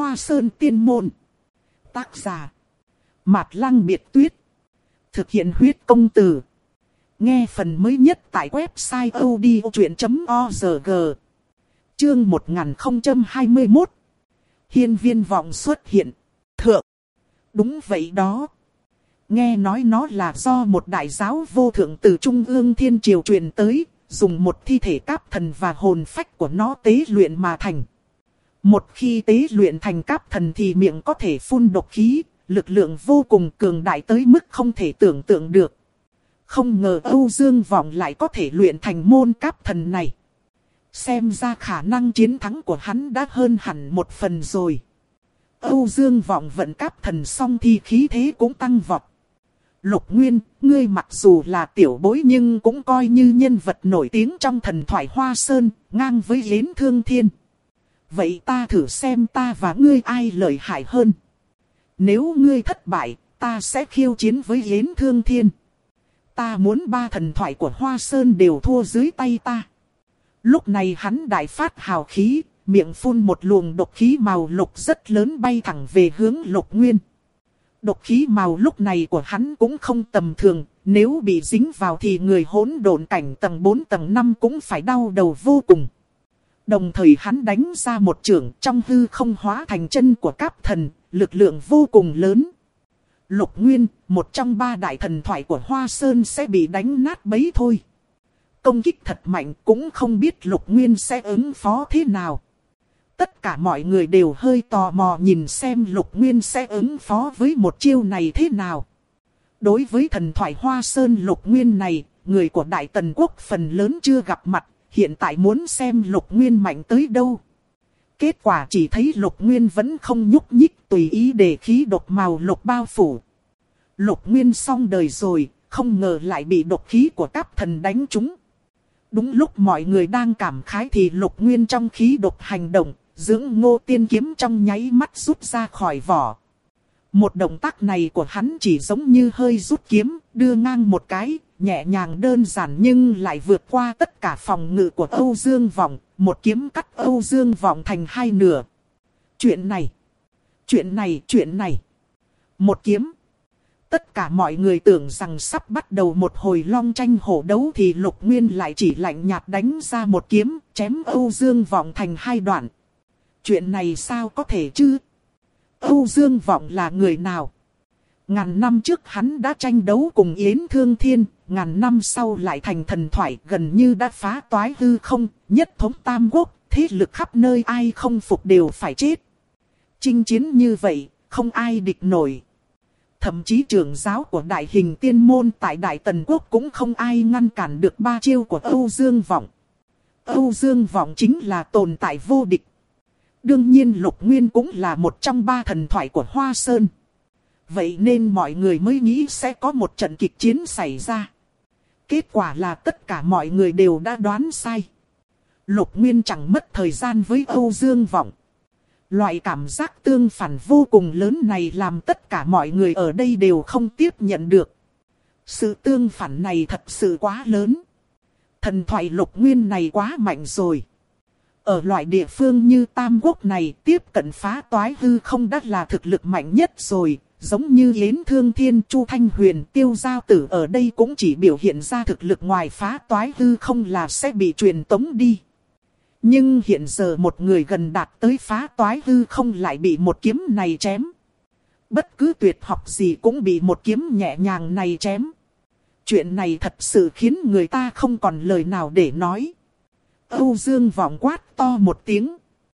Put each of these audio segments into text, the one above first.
Hoa Sơn Tiên Môn. Tác giả Mạt Lăng Biệt Tuyết. Thực hiện huyết công từ. Nghe phần mới nhất tại website odchuyện.org. Chương 1021. Hiên Viên Vọng xuất hiện. Thượng. Đúng vậy đó. Nghe nói nó là do một đại giáo vô thượng từ Trung ương Thiên Triều truyền tới, dùng một thi thể cáp thần và hồn phách của nó tế luyện mà thành. Một khi tế luyện thành cáp thần thì miệng có thể phun độc khí, lực lượng vô cùng cường đại tới mức không thể tưởng tượng được. Không ngờ Âu Dương Vọng lại có thể luyện thành môn cáp thần này. Xem ra khả năng chiến thắng của hắn đã hơn hẳn một phần rồi. Âu Dương Vọng vận cáp thần xong thì khí thế cũng tăng vọt. Lục Nguyên, ngươi mặc dù là tiểu bối nhưng cũng coi như nhân vật nổi tiếng trong thần thoại Hoa Sơn, ngang với Yến Thương Thiên. Vậy ta thử xem ta và ngươi ai lợi hại hơn. Nếu ngươi thất bại, ta sẽ khiêu chiến với Yến Thương Thiên. Ta muốn ba thần thoại của Hoa Sơn đều thua dưới tay ta. Lúc này hắn đại phát hào khí, miệng phun một luồng độc khí màu lục rất lớn bay thẳng về hướng Lục Nguyên. Độc khí màu lúc này của hắn cũng không tầm thường, nếu bị dính vào thì người hỗn độn cảnh tầng 4 tầng 5 cũng phải đau đầu vô cùng. Đồng thời hắn đánh ra một chưởng trong hư không hóa thành chân của cáp thần, lực lượng vô cùng lớn. Lục Nguyên, một trong ba đại thần thoại của Hoa Sơn sẽ bị đánh nát bấy thôi. Công kích thật mạnh, cũng không biết Lục Nguyên sẽ ứng phó thế nào. Tất cả mọi người đều hơi tò mò nhìn xem Lục Nguyên sẽ ứng phó với một chiêu này thế nào. Đối với thần thoại Hoa Sơn Lục Nguyên này, người của Đại Tần Quốc phần lớn chưa gặp mặt, hiện tại muốn xem Lục Nguyên mạnh tới đâu. Kết quả chỉ thấy Lục Nguyên vẫn không nhúc nhích, tùy ý để khí độc màu lục bao phủ. Lục Nguyên xong đời rồi, không ngờ lại bị độc khí của cáp thần đánh trúng. Đúng lúc mọi người đang cảm khái thì Lục Nguyên trong khí độc hành động, dưỡng Ngô Tiên kiếm trong nháy mắt rút ra khỏi vỏ. Một động tác này của hắn chỉ giống như hơi rút kiếm, đưa ngang một cái, nhẹ nhàng đơn giản nhưng lại vượt qua tất cả phòng ngự của Âu Dương Vọng, một kiếm cắt Âu Dương Vọng thành hai nửa. Chuyện này. Một kiếm. Tất cả mọi người tưởng rằng sắp bắt đầu một hồi long tranh hổ đấu thì Lục Nguyên lại chỉ lạnh nhạt đánh ra một kiếm, chém Âu Dương Vọng thành hai đoạn. Chuyện này sao có thể chứ? Âu Dương Vọng là người nào? Ngàn năm trước hắn đã tranh đấu cùng Yến Thương Thiên, ngàn năm sau lại thành thần thoại, gần như đã phá toái hư không, nhất thống tam quốc, thế lực khắp nơi ai không phục đều phải chết. Chinh chiến như vậy, không ai địch nổi. Thậm chí trưởng giáo của Đại Hình Tiên Môn tại Đại Tần Quốc cũng không ai ngăn cản được ba chiêu của Âu Dương Vọng. Âu Dương Vọng chính là tồn tại vô địch. Đương nhiên Lục Nguyên cũng là một trong ba thần thoại của Hoa Sơn. Vậy nên mọi người mới nghĩ sẽ có một trận kịch chiến xảy ra. Kết quả là tất cả mọi người đều đã đoán sai. Lục Nguyên chẳng mất thời gian với Âu Dương Vọng. Loại cảm giác tương phản vô cùng lớn này làm tất cả mọi người ở đây đều không tiếp nhận được. Sự tương phản này thật sự quá lớn. Thần thoại Lục Nguyên này quá mạnh rồi. Ở loại địa phương như Tam Quốc này, tiếp cận phá toái hư không đã là thực lực mạnh nhất rồi. Giống như Yến Thương Thiên, Chu Thanh Huyền, Tiêu Giao Tử ở đây cũng chỉ biểu hiện ra thực lực ngoài phá toái hư không là sẽ bị truyền tống đi. Nhưng hiện giờ một người gần đạt tới phá toái hư không lại bị một kiếm này chém. Bất cứ tuyệt học gì cũng bị một kiếm nhẹ nhàng này chém. Chuyện này thật sự khiến người ta không còn lời nào để nói. Âu Dương Vọng quát to một tiếng.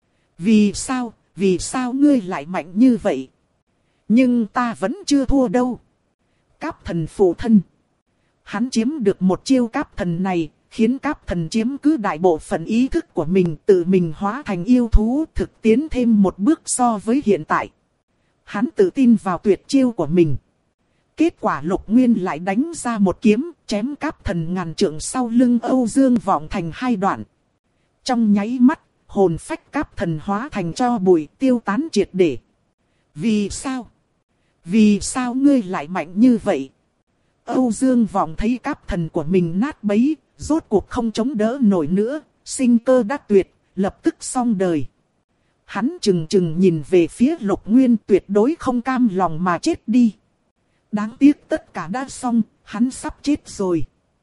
Vì sao ngươi lại mạnh như vậy? Nhưng ta vẫn chưa thua đâu. Cáp thần phụ thân. Hắn chiếm được một chiêu cáp thần này, khiến cáp thần chiếm cứ đại bộ phận ý thức của mình, tự mình hóa thành yêu thú, thực tiến thêm một bước so với hiện tại. Hắn tự tin vào tuyệt chiêu của mình. Kết quả Lục Nguyên lại đánh ra một kiếm, chém cáp thần ngàn trượng sau lưng Âu Dương Vọng thành hai đoạn. Trong nháy mắt, hồn phách cáp thần hóa thành tro bụi, tiêu tán triệt để. Vì sao? Vì sao ngươi lại mạnh như vậy? Âu Dương Vọng thấy cáp thần của mình nát bấy, rốt cuộc không chống đỡ nổi nữa, sinh cơ đã tuyệt, lập tức xong đời. Hắn chừng chừng nhìn về phía Lục Nguyên, tuyệt đối không cam lòng mà chết đi. Đáng tiếc tất cả đã xong, hắn sắp chết rồi.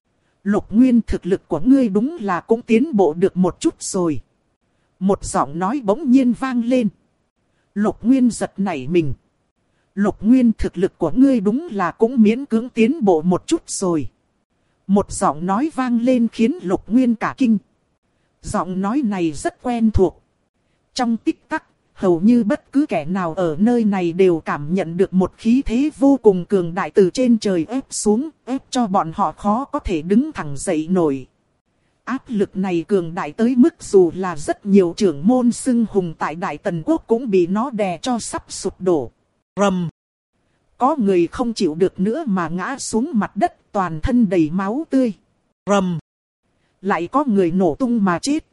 Lục Nguyên, thực lực của ngươi đúng là cũng tiến bộ được một chút rồi. Một giọng nói bỗng nhiên vang lên. Lục Nguyên giật nảy mình. Lục Nguyên, thực lực của ngươi đúng là cũng miễn cưỡng tiến bộ một chút rồi. Một giọng nói vang lên khiến Lục Nguyên cả kinh. Giọng nói này rất quen thuộc. Trong tích tắc, hầu như bất cứ kẻ nào ở nơi này đều cảm nhận được một khí thế vô cùng cường đại từ trên trời ép xuống, ép cho bọn họ khó có thể đứng thẳng dậy nổi. Áp lực này cường đại tới mức dù là rất nhiều trưởng môn xưng hùng tại Đại Tần Quốc cũng bị nó đè cho sắp sụp đổ. Rầm! Có người không chịu được nữa mà ngã xuống mặt đất, toàn thân đầy máu tươi. Rầm! Lại có người nổ tung mà chết.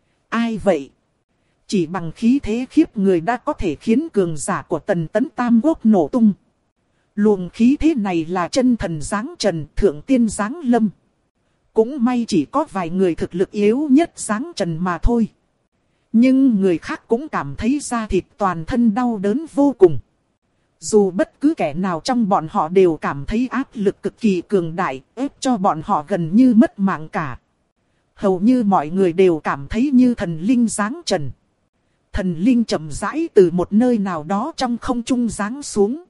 Ai vậy? Chỉ bằng khí thế khiếp người đã có thể khiến cường giả của Tần Tấn Tam Quốc nổ tung. Luồng khí thế này là chân thần giáng trần, thượng tiên giáng lâm. Cũng may chỉ có vài người thực lực yếu nhất giáng trần mà thôi. Nhưng người khác cũng cảm thấy da thịt toàn thân đau đớn vô cùng. Dù bất cứ kẻ nào trong bọn họ đều cảm thấy áp lực cực kỳ cường đại, ép cho bọn họ gần như mất mạng cả. Hầu như mọi người đều cảm thấy như thần linh giáng trần. Thần linh chậm rãi từ một nơi nào đó trong không trung giáng xuống.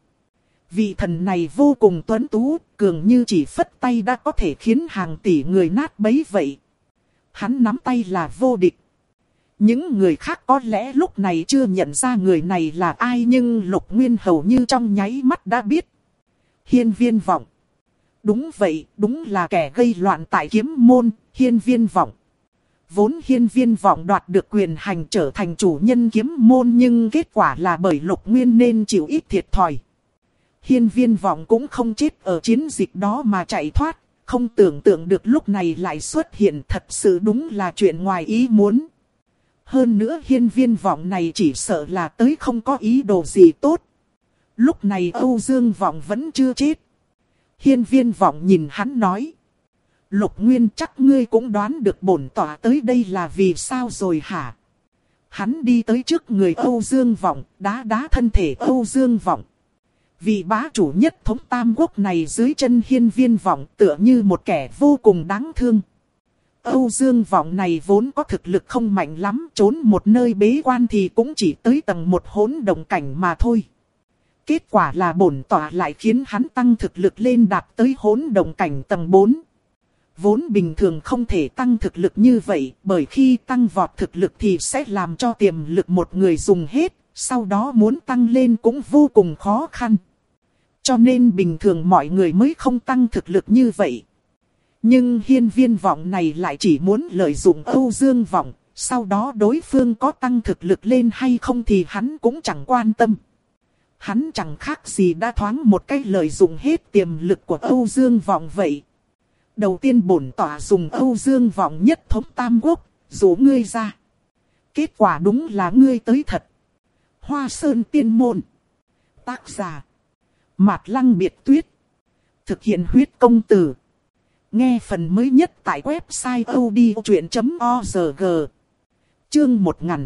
Vị thần này vô cùng tuấn tú, cường như chỉ phất tay đã có thể khiến hàng tỷ người nát bấy vậy. Hắn nắm tay là vô địch. Những người khác có lẽ lúc này chưa nhận ra người này là ai, nhưng Lục Nguyên hầu như trong nháy mắt đã biết. Hiên Viên Vọng. Đúng vậy, đúng là kẻ gây loạn tại kiếm môn, Hiên Viên Vọng. Vốn Hiên Viên Vọng đoạt được quyền hành trở thành chủ nhân kiếm môn, nhưng kết quả là bởi Lục Nguyên nên chịu ít thiệt thòi. Hiên Viên Vọng cũng không chết ở chiến dịch đó mà chạy thoát, không tưởng tượng được lúc này lại xuất hiện, thật sự đúng là chuyện ngoài ý muốn. Hơn nữa Hiên Viên Vọng này chỉ sợ là tới không có ý đồ gì tốt. Lúc này Âu Dương Vọng vẫn chưa chết. Hiên Viên Vọng nhìn hắn nói. Lục Nguyên, chắc ngươi cũng đoán được bổn tọa tới đây là vì sao rồi hả? Hắn đi tới trước người Âu Dương Vọng, đá đá thân thể Âu Dương Vọng. Vị bá chủ nhất thống Tam Quốc này dưới chân Hiên Viên Vọng tựa như một kẻ vô cùng đáng thương. Âu Dương Vọng này vốn có thực lực không mạnh lắm, trốn một nơi bế quan thì cũng chỉ tới tầng 1 hỗn động cảnh mà thôi. Kết quả là bổn tọa lại khiến hắn tăng thực lực lên đạt tới hỗn động cảnh tầng 4. Vốn bình thường không thể tăng thực lực như vậy, bởi khi tăng vọt thực lực thì sẽ làm cho tiềm lực một người dùng hết, sau đó muốn tăng lên cũng vô cùng khó khăn. Cho nên bình thường mọi người mới không tăng thực lực như vậy. Nhưng Hiên Viên Vọng này lại chỉ muốn lợi dụng Âu Dương Vọng, sau đó đối phương có tăng thực lực lên hay không thì hắn cũng chẳng quan tâm. Hắn chẳng khác gì đã thoáng một cách lợi dụng hết tiềm lực của Âu Dương Vọng vậy. Đầu tiên bổn tọa dùng Âu Dương Vọng nhất thống Tam Quốc, dụ ngươi ra. Kết quả đúng là ngươi tới thật. Hoa Sơn Tiên Môn. Tác giả Mạt Lăng Biệt Tuyết. Thực hiện huyết công từ. Nghe phần mới nhất tại website odchuyện.org. Chương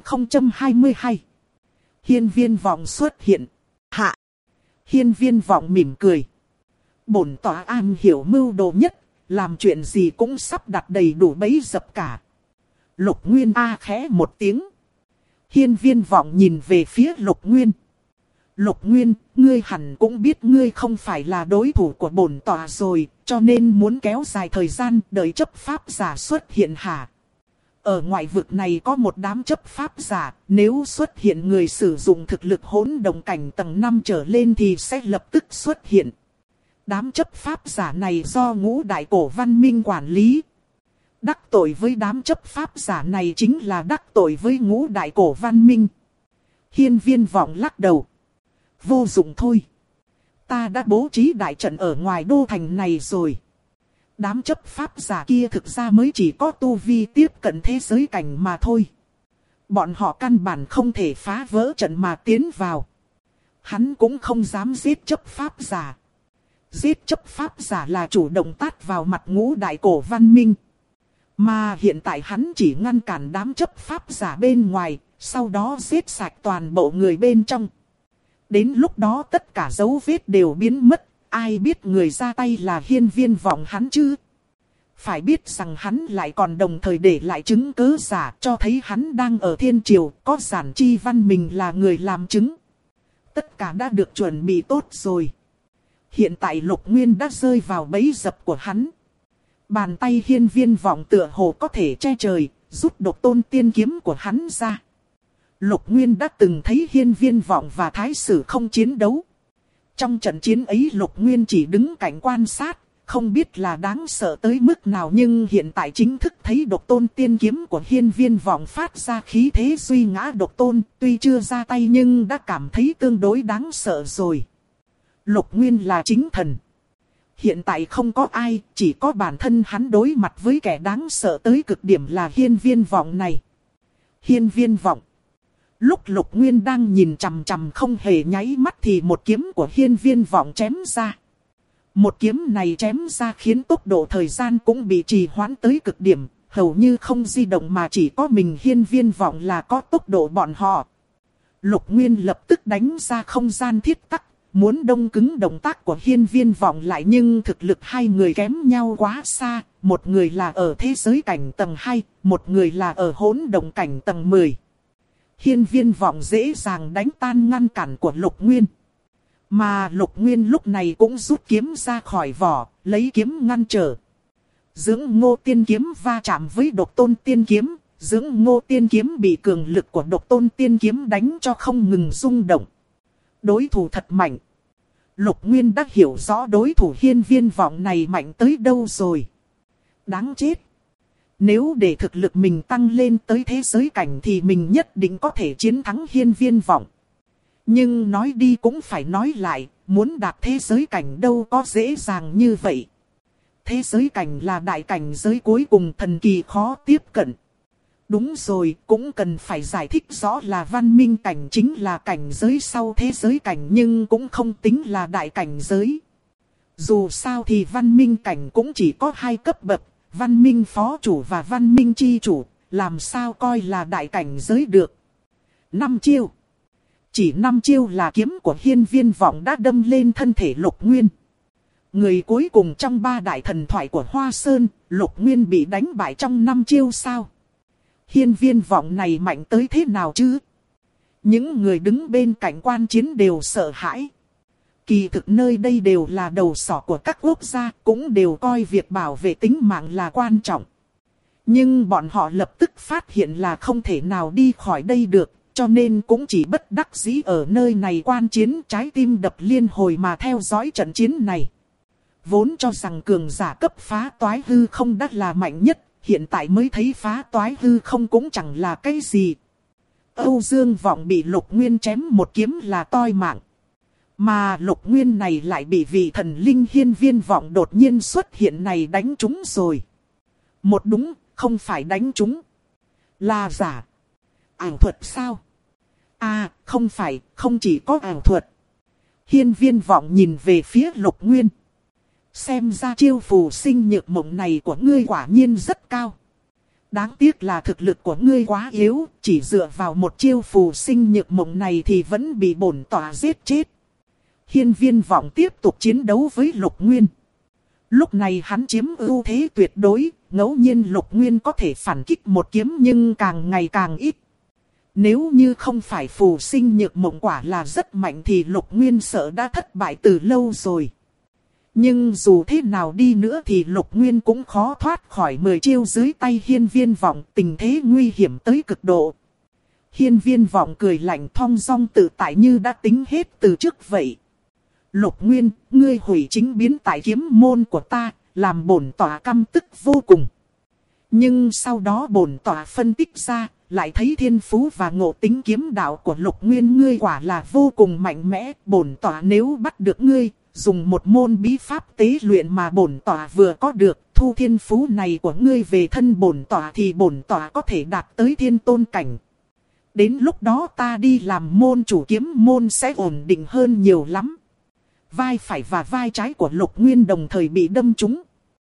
1022. Hiên Viên Vọng xuất hiện. Hạ. Hiên Viên Vọng mỉm cười. Bổn tọa am hiểu mưu đồ nhất, làm chuyện gì cũng sắp đặt đầy đủ bẫy dập cả. Lục Nguyên a khẽ một tiếng. Hiên Viên Vọng nhìn về phía Lục Nguyên. Lục Nguyên, ngươi hẳn cũng biết ngươi không phải là đối thủ của bổn tọa rồi, cho nên muốn kéo dài thời gian đợi chấp pháp giả xuất hiện hả? Ở ngoại vực này có một đám chấp pháp giả, nếu xuất hiện người sử dụng thực lực hỗn động cảnh tầng 5 trở lên thì sẽ lập tức xuất hiện. Đám chấp pháp giả này do Ngũ Đại Cổ Văn Minh quản lý. Đắc tội với đám chấp pháp giả này chính là đắc tội với Ngũ Đại Cổ Văn Minh. Hiên Viên Vọng lắc đầu. Vô dụng thôi. Ta đã bố trí đại trận ở ngoài đô thành này rồi. Đám chấp pháp giả kia thực ra mới chỉ có tu vi tiếp cận thế giới cảnh mà thôi. Bọn họ căn bản không thể phá vỡ trận mà tiến vào. Hắn cũng không dám giết chấp pháp giả. Giết chấp pháp giả là chủ động tát vào mặt Ngũ Đại Cổ Văn Minh. Mà hiện tại hắn chỉ ngăn cản đám chấp pháp giả bên ngoài, sau đó giết sạch toàn bộ người bên trong. Đến lúc đó tất cả dấu vết đều biến mất, ai biết người ra tay là Hiên Viên Vọng hắn chứ? Phải biết rằng hắn lại còn đồng thời để lại chứng cứ giả cho thấy hắn đang ở thiên triều, có Giản Chi Văn mình là người làm chứng. Tất cả đã được chuẩn bị tốt rồi. Hiện tại Lục Nguyên đã rơi vào bẫy dập của hắn. Bàn tay Hiên Viên Vọng tựa hồ có thể che trời, rút Độc Tôn tiên kiếm của hắn ra. Lục Nguyên đã từng thấy Hiên Viên Vọng và Thái Sử không chiến đấu. Trong trận chiến ấy Lục Nguyên chỉ đứng cạnh quan sát, không biết là đáng sợ tới mức nào, nhưng hiện tại chính thức thấy Độc Tôn tiên kiếm của Hiên Viên Vọng phát ra khí thế duy ngã Độc Tôn, tuy chưa ra tay nhưng đã cảm thấy tương đối đáng sợ rồi. Lục Nguyên là chính thần. Hiện tại không có ai, chỉ có bản thân hắn đối mặt với kẻ đáng sợ tới cực điểm là Hiên Viên Vọng này. Hiên Viên Vọng. Lúc Lục Nguyên đang nhìn chằm chằm không hề nháy mắt thì một kiếm của Hiên Viên Vọng chém ra. Một kiếm này chém ra khiến tốc độ thời gian cũng bị trì hoãn tới cực điểm, hầu như không di động mà chỉ có mình Hiên Viên Vọng là có tốc độ bọn họ. Lục Nguyên lập tức đánh ra không gian thiết tắc, muốn đông cứng động tác của Hiên Viên Vọng lại, nhưng thực lực hai người kém nhau quá xa, một người là ở thế giới cảnh tầng 2, một người là ở hỗn động cảnh tầng 10. Hiên Viên Vọng dễ dàng đánh tan ngăn cản của Lục Nguyên. Mà Lục Nguyên lúc này cũng rút kiếm ra khỏi vỏ, lấy kiếm ngăn trở. Dưỡng Ngô tiên kiếm va chạm với Độc Tôn tiên kiếm, Dưỡng Ngô tiên kiếm bị cường lực của Độc Tôn tiên kiếm đánh cho không ngừng rung động. Đối thủ thật mạnh. Lục Nguyên đã hiểu rõ đối thủ Hiên Viên Vọng này mạnh tới đâu rồi. Đáng chết. Nếu để thực lực mình tăng lên tới thế giới cảnh thì mình nhất định có thể chiến thắng Hiên Viên Vọng. Nhưng nói đi cũng phải nói lại, muốn đạt thế giới cảnh đâu có dễ dàng như vậy. Thế giới cảnh là đại cảnh giới cuối cùng thần kỳ khó tiếp cận. Đúng rồi, cũng cần phải giải thích rõ là văn minh cảnh chính là cảnh giới sau thế giới cảnh, nhưng cũng không tính là đại cảnh giới. Dù sao thì văn minh cảnh cũng chỉ có hai cấp bậc, văn minh phó chủ và văn minh chi chủ, làm sao coi là đại cảnh giới được. 5 chiêu. Chỉ 5 chiêu là kiếm của Hiên Viên Vọng đã đâm lên thân thể Lục Nguyên. Người cuối cùng trong 3 đại thần thoại của Hoa Sơn, Lục Nguyên bị đánh bại trong 5 chiêu sao? Hiên Viên Vọng này mạnh tới thế nào chứ? Những người đứng bên cạnh quan chiến đều sợ hãi. Kỳ thực nơi đây đều là đầu sỏ của các quốc gia, cũng đều coi việc bảo vệ tính mạng là quan trọng. Nhưng bọn họ lập tức phát hiện là không thể nào đi khỏi đây được, cho nên cũng chỉ bất đắc dĩ ở nơi này quan chiến, trái tim đập liên hồi mà theo dõi trận chiến này. Vốn cho rằng cường giả cấp phá toái hư không đã là mạnh nhất, hiện tại mới thấy phá toái hư không cũng chẳng là cái gì. Âu Dương Vọng bị Lục Nguyên chém một kiếm là toi mạng. Mà Lục Nguyên này lại bị vị thần linh Hiên Viên Vọng đột nhiên xuất hiện này đánh trúng rồi. Một đúng, không phải đánh trúng. Là giả. Ảo thuật sao? À, không phải, không chỉ có ảo thuật. Hiên Viên Vọng nhìn về phía Lục Nguyên. Xem ra chiêu phù sinh nhược mộng này của ngươi quả nhiên rất cao. Đáng tiếc là thực lực của ngươi quá yếu, chỉ dựa vào một chiêu phù sinh nhược mộng này thì vẫn bị bổn tọa giết chết. Hiên Viên Vọng tiếp tục chiến đấu với Lục Nguyên. Lúc này hắn chiếm ưu thế tuyệt đối, ngẫu nhiên Lục Nguyên có thể phản kích một kiếm nhưng càng ngày càng ít. Nếu như không phải phù sinh nhược mộng quả là rất mạnh thì Lục Nguyên sợ đã thất bại từ lâu rồi. Nhưng dù thế nào đi nữa thì Lục Nguyên cũng khó thoát khỏi 10 chiêu dưới tay Hiên Viên Vọng, tình thế nguy hiểm tới cực độ. Hiên Viên Vọng cười lạnh thong dong tự tại như đã tính hết từ trước vậy. Lục Nguyên, ngươi hủy chính biến tại kiếm môn của ta, làm bổn tọa căm tức vô cùng. Nhưng sau đó bổn tọa phân tích ra, lại thấy thiên phú và ngộ tính kiếm đạo của Lục Nguyên ngươi quả là vô cùng mạnh mẽ. Bổn tọa nếu bắt được ngươi, dùng một môn bí pháp tế luyện mà bổn tọa vừa có được, thu thiên phú này của ngươi về thân bổn tọa thì bổn tọa có thể đạt tới thiên tôn cảnh. Đến lúc đó ta đi làm môn chủ kiếm môn sẽ ổn định hơn nhiều lắm. Vai phải và vai trái của Lục Nguyên đồng thời bị đâm trúng.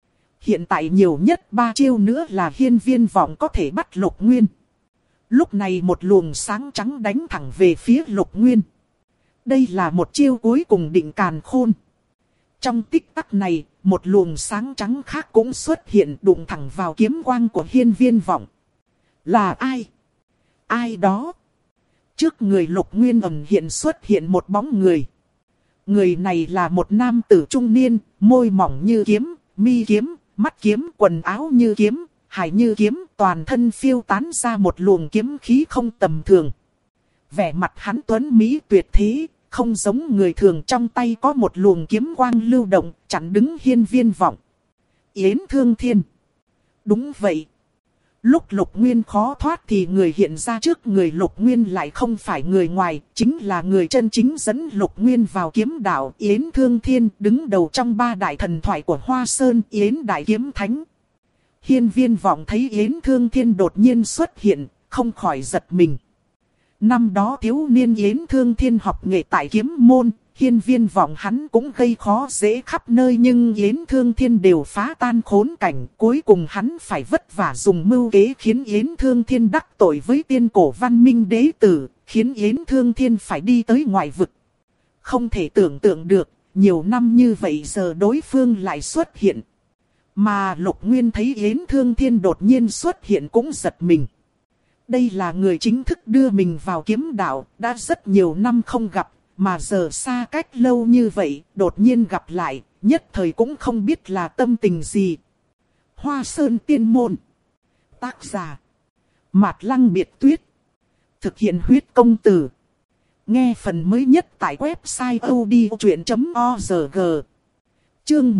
Hiện tại nhiều nhất 3 chiêu nữa là Hiên Viên Vọng có thể bắt Lục Nguyên. Lúc này một luồng sáng trắng đánh thẳng về phía Lục Nguyên. Đây là một chiêu cuối cùng định càn khôn. Trong tích tắc này, một luồng sáng trắng khác cũng xuất hiện đụng thẳng vào kiếm quang của Hiên Viên Vọng. Là ai? Ai đó? Trước người Lục Nguyên ẩn hiện xuất hiện một bóng người. Người này là một nam tử trung niên, môi mỏng như kiếm, mi kiếm, mắt kiếm, quần áo như kiếm, hải như kiếm, toàn thân phiêu tán ra một luồng kiếm khí không tầm thường. Vẻ mặt hắn tuấn mỹ tuyệt thế, không giống người thường, trong tay có một luồng kiếm quang lưu động, chặn đứng Hiên Viên Vọng. Yến Thương Thiên. Đúng vậy. Lúc Lục Nguyên khó thoát thì người hiện ra trước người Lục Nguyên lại không phải người ngoài, chính là người chân chính dẫn Lục Nguyên vào kiếm đạo. Yến Thương Thiên đứng đầu trong 3 đại thần thoại của Hoa Sơn, Yến Đại Kiếm Thánh. Hiên Viên Vọng thấy Yến Thương Thiên đột nhiên xuất hiện, không khỏi giật mình. Năm đó thiếu niên Yến Thương Thiên học nghệ tại kiếm môn, Hiên Viên Vọng hắn cũng gây khó dễ khắp nơi, nhưng Yến Thương Thiên đều phá tan khốn cảnh. Cuối cùng hắn phải vất vả dùng mưu kế khiến Yến Thương Thiên đắc tội với tiên cổ văn minh đế tử, khiến Yến Thương Thiên phải đi tới ngoại vực. Không thể tưởng tượng được, nhiều năm như vậy giờ đối phương lại xuất hiện. Mà Lục Nguyên thấy Yến Thương Thiên đột nhiên xuất hiện cũng giật mình. Đây là người chính thức đưa mình vào kiếm đạo, đã rất nhiều năm không gặp, mà giờ xa cách lâu như vậy, đột nhiên gặp lại, nhất thời cũng không biết là tâm tình gì. Hoa Sơn Tiên Môn. Tác giả: Mạt Lăng Biệt Tuyết. Thực hiện huyết công từ. Nghe phần mới nhất tại website odchuyện.org. Chương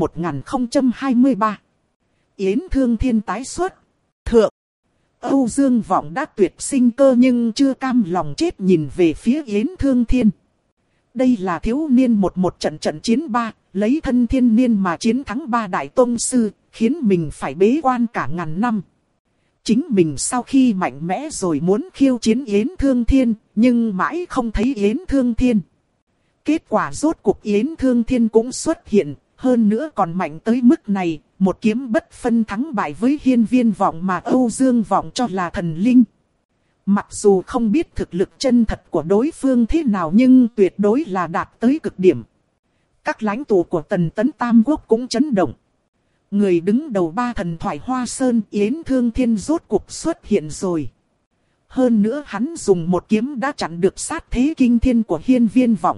1023. Yến Thương Thiên tái xuất. Thượng. Âu Dương Vọng đã tuyệt sinh cơ nhưng chưa cam lòng chết nhìn về phía Yến Thương Thiên. Đây là thiếu niên một trận chiến 3, lấy thân thiên niên mà chiến thắng 3 đại tông sư, khiến mình phải bế quan cả ngàn năm. Chính mình sau khi mạnh mẽ rồi muốn khiêu chiến Yến Thương Thiên, nhưng mãi không thấy Yến Thương Thiên. Kết quả rốt cuộc Yến Thương Thiên cũng xuất hiện, hơn nữa còn mạnh tới mức này, một kiếm bất phân thắng bại với Hiên Viên Vọng mà Âu Dương Vọng cho là thần linh. Mặc dù không biết thực lực chân thật của đối phương thế nào nhưng tuyệt đối là đạt tới cực điểm. Các lãnh tụ của Tần Tấn Tam Quốc cũng chấn động. Người đứng đầu 3 thần thoại Hoa Sơn, Yến Thương Thiên rốt cuộc xuất hiện rồi. Hơn nữa hắn dùng một kiếm đã chặn được sát thế kinh thiên của Hiên Viên Vọng.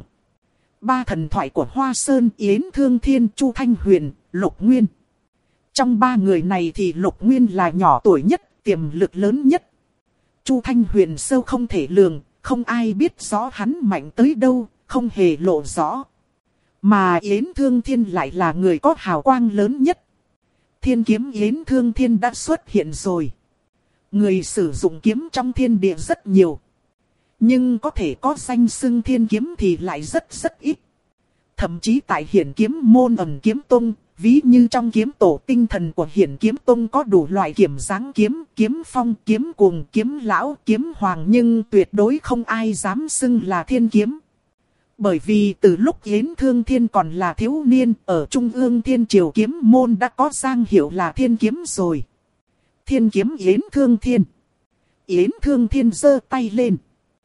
3 thần thoại của Hoa Sơn, Yến Thương Thiên, Chu Thanh Huyền, Lục Nguyên. Trong 3 người này thì Lục Nguyên là nhỏ tuổi nhất, tiềm lực lớn nhất. Chu Thanh Huyền sâu không thể lường, không ai biết rõ hắn mạnh tới đâu, không hề lộ rõ. Mà Yến Thương Thiên lại là người có hào quang lớn nhất. Thiên kiếm Yến Thương Thiên đã xuất hiện rồi. Người sử dụng kiếm trong thiên địa rất nhiều. Nhưng có thể có danh xưng thiên kiếm thì lại rất ít. Thậm chí tại Hiển Kiếm Môn Ẩn Kiếm Tông, ví như trong kiếm tổ tinh thần của Hiển Kiếm Tông có đủ loại kiếm dáng kiếm, kiếm phong, kiếm cuồng, kiếm lão, kiếm hoàng, nhưng tuyệt đối không ai dám xưng là thiên kiếm. Bởi vì từ lúc Yến Thương Thiên còn là thiếu niên, ở Trung ương Thiên Triều Kiếm Môn đã có danh hiệu là thiên kiếm rồi. Thiên kiếm Yến Thương Thiên. Yến Thương Thiên giơ tay lên.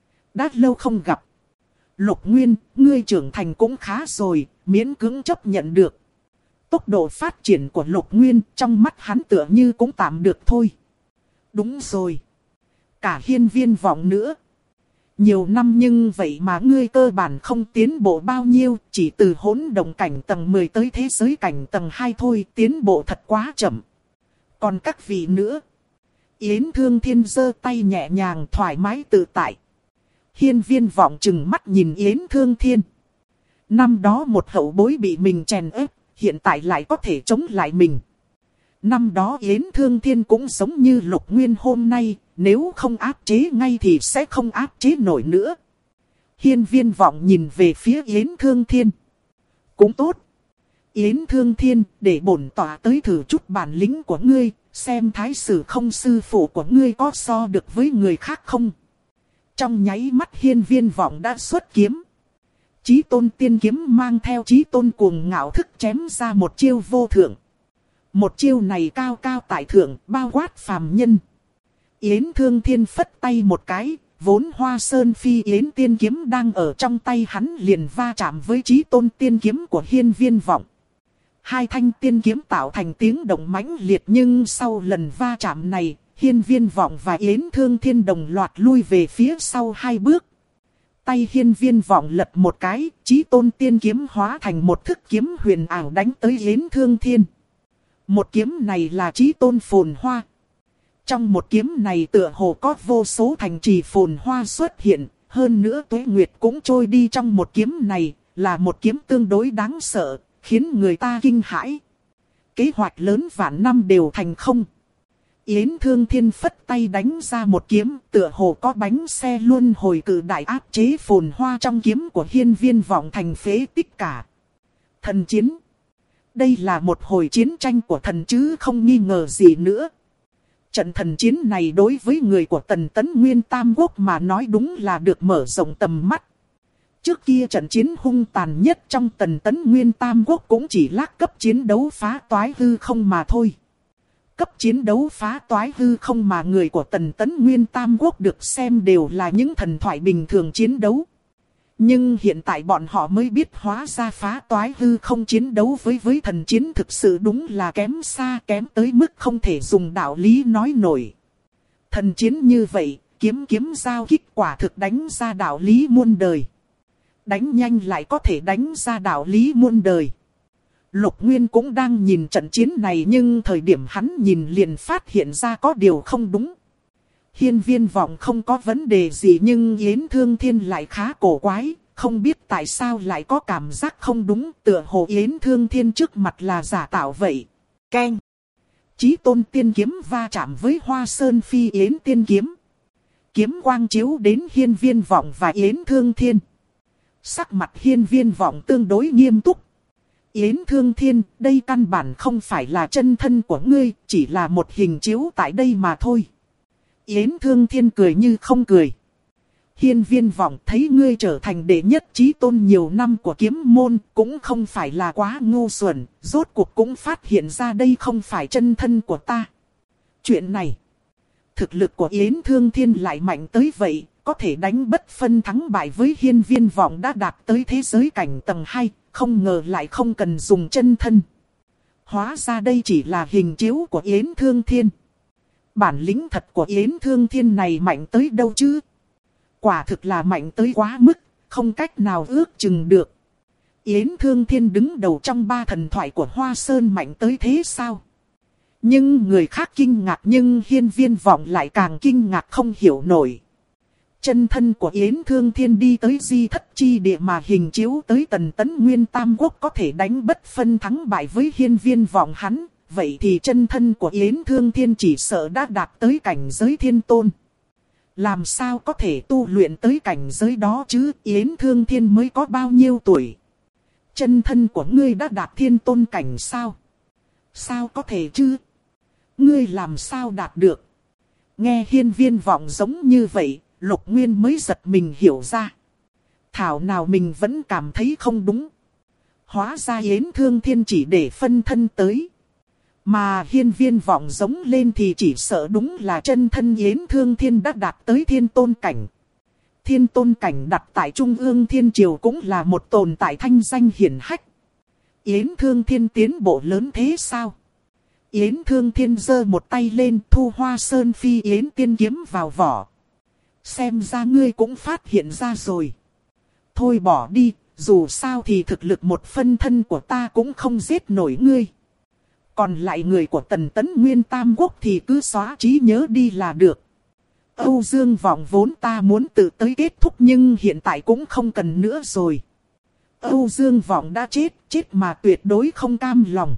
Đã lâu không gặp. Lục Nguyên, ngươi trưởng thành cũng khá rồi, miễn cưỡng chấp nhận được. Tốc độ phát triển của Lục Nguyên trong mắt hắn tựa như cũng tạm được thôi. Đúng rồi. Cả Hiên Viên Vọng nữa. Nhiều năm nhưng vậy mà ngươi cơ bản không tiến bộ bao nhiêu, chỉ từ hỗn động cảnh tầng 10 tới thế giới cảnh tầng 2 thôi, tiến bộ thật quá chậm. Còn các vị nữa. Yến Thương Thiên giơ tay nhẹ nhàng thoải mái tự tại. Hiên Viên Vọng chừng mắt nhìn Yến Thương Thiên. Năm đó một hậu bối bị mình chèn ép, hiện tại lại có thể chống lại mình. Năm đó Yến Thương Thiên cũng giống như Lục Nguyên hôm nay, nếu không áp chế ngay thì sẽ không áp chế nổi nữa. Hiên Viên Vọng nhìn về phía Yến Thương Thiên. Cũng tốt. Yến Thương Thiên, để bổn tọa tới thử chút bản lĩnh của ngươi, xem thái sử không sư phụ của ngươi có so được với người khác không. Trong nháy mắt Hiên Viên Vọng đã xuất kiếm. Chí Tôn tiên kiếm mang theo Chí Tôn cuồng ngạo thức chém ra một chiêu vô thượng. Một chiêu này cao cao tại thượng, bao quát phàm nhân. Yến Thương Thiên phất tay một cái, vốn Hoa Sơn Phi Yến tiên kiếm đang ở trong tay hắn liền va chạm với Chí Tôn tiên kiếm của Hiên Viên Vọng. Hai thanh tiên kiếm tạo thành tiếng động mãnh liệt, nhưng sau lần va chạm này, Hiên Viên Vọng và Yến Thương Thiên đồng loạt lui về phía sau 2 bước. Tay Hiên Viên Vọng lật một cái, Chí Tôn tiên kiếm hóa thành một thức kiếm huyền ảo đánh tới Yến Thương Thiên. Một kiếm này là Chí Tôn Phồn Hoa. Trong một kiếm này tựa hồ có vô số thành trì phồn hoa xuất hiện, hơn nữa tuế nguyệt cũng trôi đi trong một kiếm này, là một kiếm tương đối đáng sợ, khiến người ta kinh hãi. Kế hoạch lớn vạn năm đều thành không. Yến Thương Thiên phất tay đánh ra một kiếm, tựa hồ có bánh xe luân hồi cự đại áp chế phồn hoa trong kiếm của Hiên Viên Vọng thành phế tích cả. Thần chiến. Đây là một hồi chiến tranh của thần chứ không nghi ngờ gì nữa. Trận thần chiến này đối với người của Tần Tấn Nguyên Tam Quốc mà nói đúng là được mở rộng tầm mắt. Trước kia trận chiến hung tàn nhất trong Tần Tấn Nguyên Tam Quốc cũng chỉ là cấp chiến đấu phá toái hư không mà thôi. Cấp chiến đấu phá toái hư không mà người của Tần Tấn Nguyên Tam Quốc được xem đều là những thần thoại bình thường chiến đấu. Nhưng hiện tại bọn họ mới biết hóa ra phá toái hư không chiến đấu với thần chiến thực sự đúng là kém xa, kém tới mức không thể dùng đạo lý nói nổi. Thần chiến như vậy, kiếm giao kích quả thực đánh ra đạo lý muôn đời. Đánh nhanh lại có thể đánh ra đạo lý muôn đời. Lục Nguyên cũng đang nhìn trận chiến này, nhưng thời điểm hắn nhìn liền phát hiện ra có điều không đúng. Hiên Viên Vọng không có vấn đề gì, nhưng Yến Thương Thiên lại khá cổ quái, không biết tại sao lại có cảm giác không đúng, tựa hồ Yến Thương Thiên trước mặt là giả tạo vậy. Keng. Chí Tôn tiên kiếm va chạm với Hoa Sơn Phi Yến tiên kiếm. Kiếm quang chiếu đến Hiên Viên Vọng và Yến Thương Thiên. Sắc mặt Hiên Viên Vọng tương đối nghiêm túc. Yến Thương Thiên, đây căn bản không phải là chân thân của ngươi, chỉ là một hình chiếu tại đây mà thôi. Yến Thương Thiên cười như không cười. Hiên Viên Vọng, thấy ngươi trở thành đệ nhất chí tôn nhiều năm của kiếm môn, cũng không phải là quá ngu xuẩn, rốt cuộc cũng phát hiện ra đây không phải chân thân của ta. Chuyện này, thực lực của Yến Thương Thiên lại mạnh tới vậy, có thể đánh bất phân thắng bại với Hiên Viên Vọng đã đạt tới thế giới cảnh tầng 2, không ngờ lại không cần dùng chân thân. Hóa ra đây chỉ là hình chiếu của Yến Thương Thiên. Bản lĩnh thật của Yến Thương Thiên này mạnh tới đâu chứ? Quả thực là mạnh tới quá mức, không cách nào ước chừng được. Yến Thương Thiên đứng đầu trong 3 thần thoại của Hoa Sơn mạnh tới thế sao? Nhưng người khác kinh ngạc, nhưng Hiên Viên Vọng lại càng kinh ngạc không hiểu nổi. Chân thân của Yến Thương Thiên đi tới di thất chi địa mà hình chiếu tới Tần Tấn Nguyên Tam Quốc có thể đánh bất phân thắng bại với Hiên Viên Vọng hắn. Vậy thì chân thân của Yến Thương Thiên chỉ sợ đã đạt tới cảnh giới thiên tôn. Làm sao có thể tu luyện tới cảnh giới đó chứ? Yến Thương Thiên mới có bao nhiêu tuổi? Chân thân của ngươi đã đạt thiên tôn cảnh sao? Sao có thể chứ? Ngươi làm sao đạt được? Nghe Hiên Viên Vọng giống như vậy, Lục Nguyên mới giật mình hiểu ra. Thảo nào mình vẫn cảm thấy không đúng. Hóa ra Yến Thương Thiên chỉ để phân thân tới. Mà Hiên Viên Vọng giống lên thì chỉ sợ đúng là chân thân Yến Thương Thiên đã đạt tới thiên tôn cảnh. Thiên tôn cảnh đặt tại Trung ương Thiên Triều cũng là một tồn tại thanh danh hiển hách. Yến Thương Thiên tiến bộ lớn thế sao? Yến Thương Thiên giơ một tay lên, thu Hoa Sơn Phi Yến tiên kiếm vào vỏ. Xem ra ngươi cũng phát hiện ra rồi. Thôi bỏ đi, dù sao thì thực lực một phân thân của ta cũng không giết nổi ngươi. Còn lại người của Tần Tấn Nguyên Tam Quốc thì cứ xóa trí nhớ đi là được. Âu Dương Vọng vốn ta muốn tự tới kết thúc, nhưng hiện tại cũng không cần nữa rồi. Âu Dương Vọng đã chết mà tuyệt đối không cam lòng.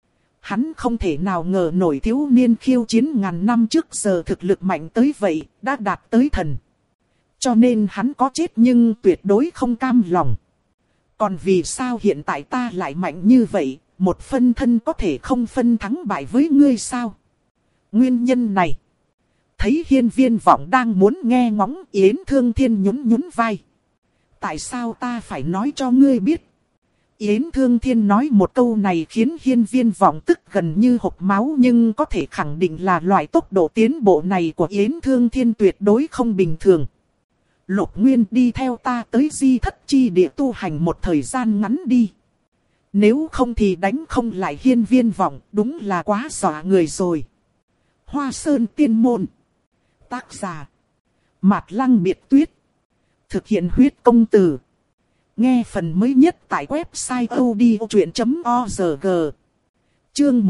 Hắn không thể nào ngờ nổi thiếu niên khiêu chiến ngàn năm trước giờ thực lực mạnh tới vậy, đã đạt tới thần. Cho nên hắn có chết nhưng tuyệt đối không cam lòng. Còn vì sao hiện tại ta lại mạnh như vậy, một phân thân có thể không phân thắng bại với ngươi sao? Nguyên nhân này. Thấy Hiên Viên Vọng đang muốn nghe ngóng, Yến Thương Thiên nhún vai. Tại sao ta phải nói cho ngươi biết? Yến Thương Thiên nói một câu này khiến Hiên Viên Vọng tức gần như hộc máu, nhưng có thể khẳng định là loại tốc độ tiến bộ này của Yến Thương Thiên tuyệt đối không bình thường. Lục Nguyên, đi theo ta tới Di Thất Chi Địa tu hành một thời gian ngắn đi. Nếu không thì đánh không lại Hiên Viên Vọng, đúng là quá dọa người rồi. Hoa Sơn Tiên Môn. Tác giả: Mạt Lăng Biệt Tuyết. Thực hiện huyết công từ. Nghe phần mới nhất tại website odchuyện.org. Chương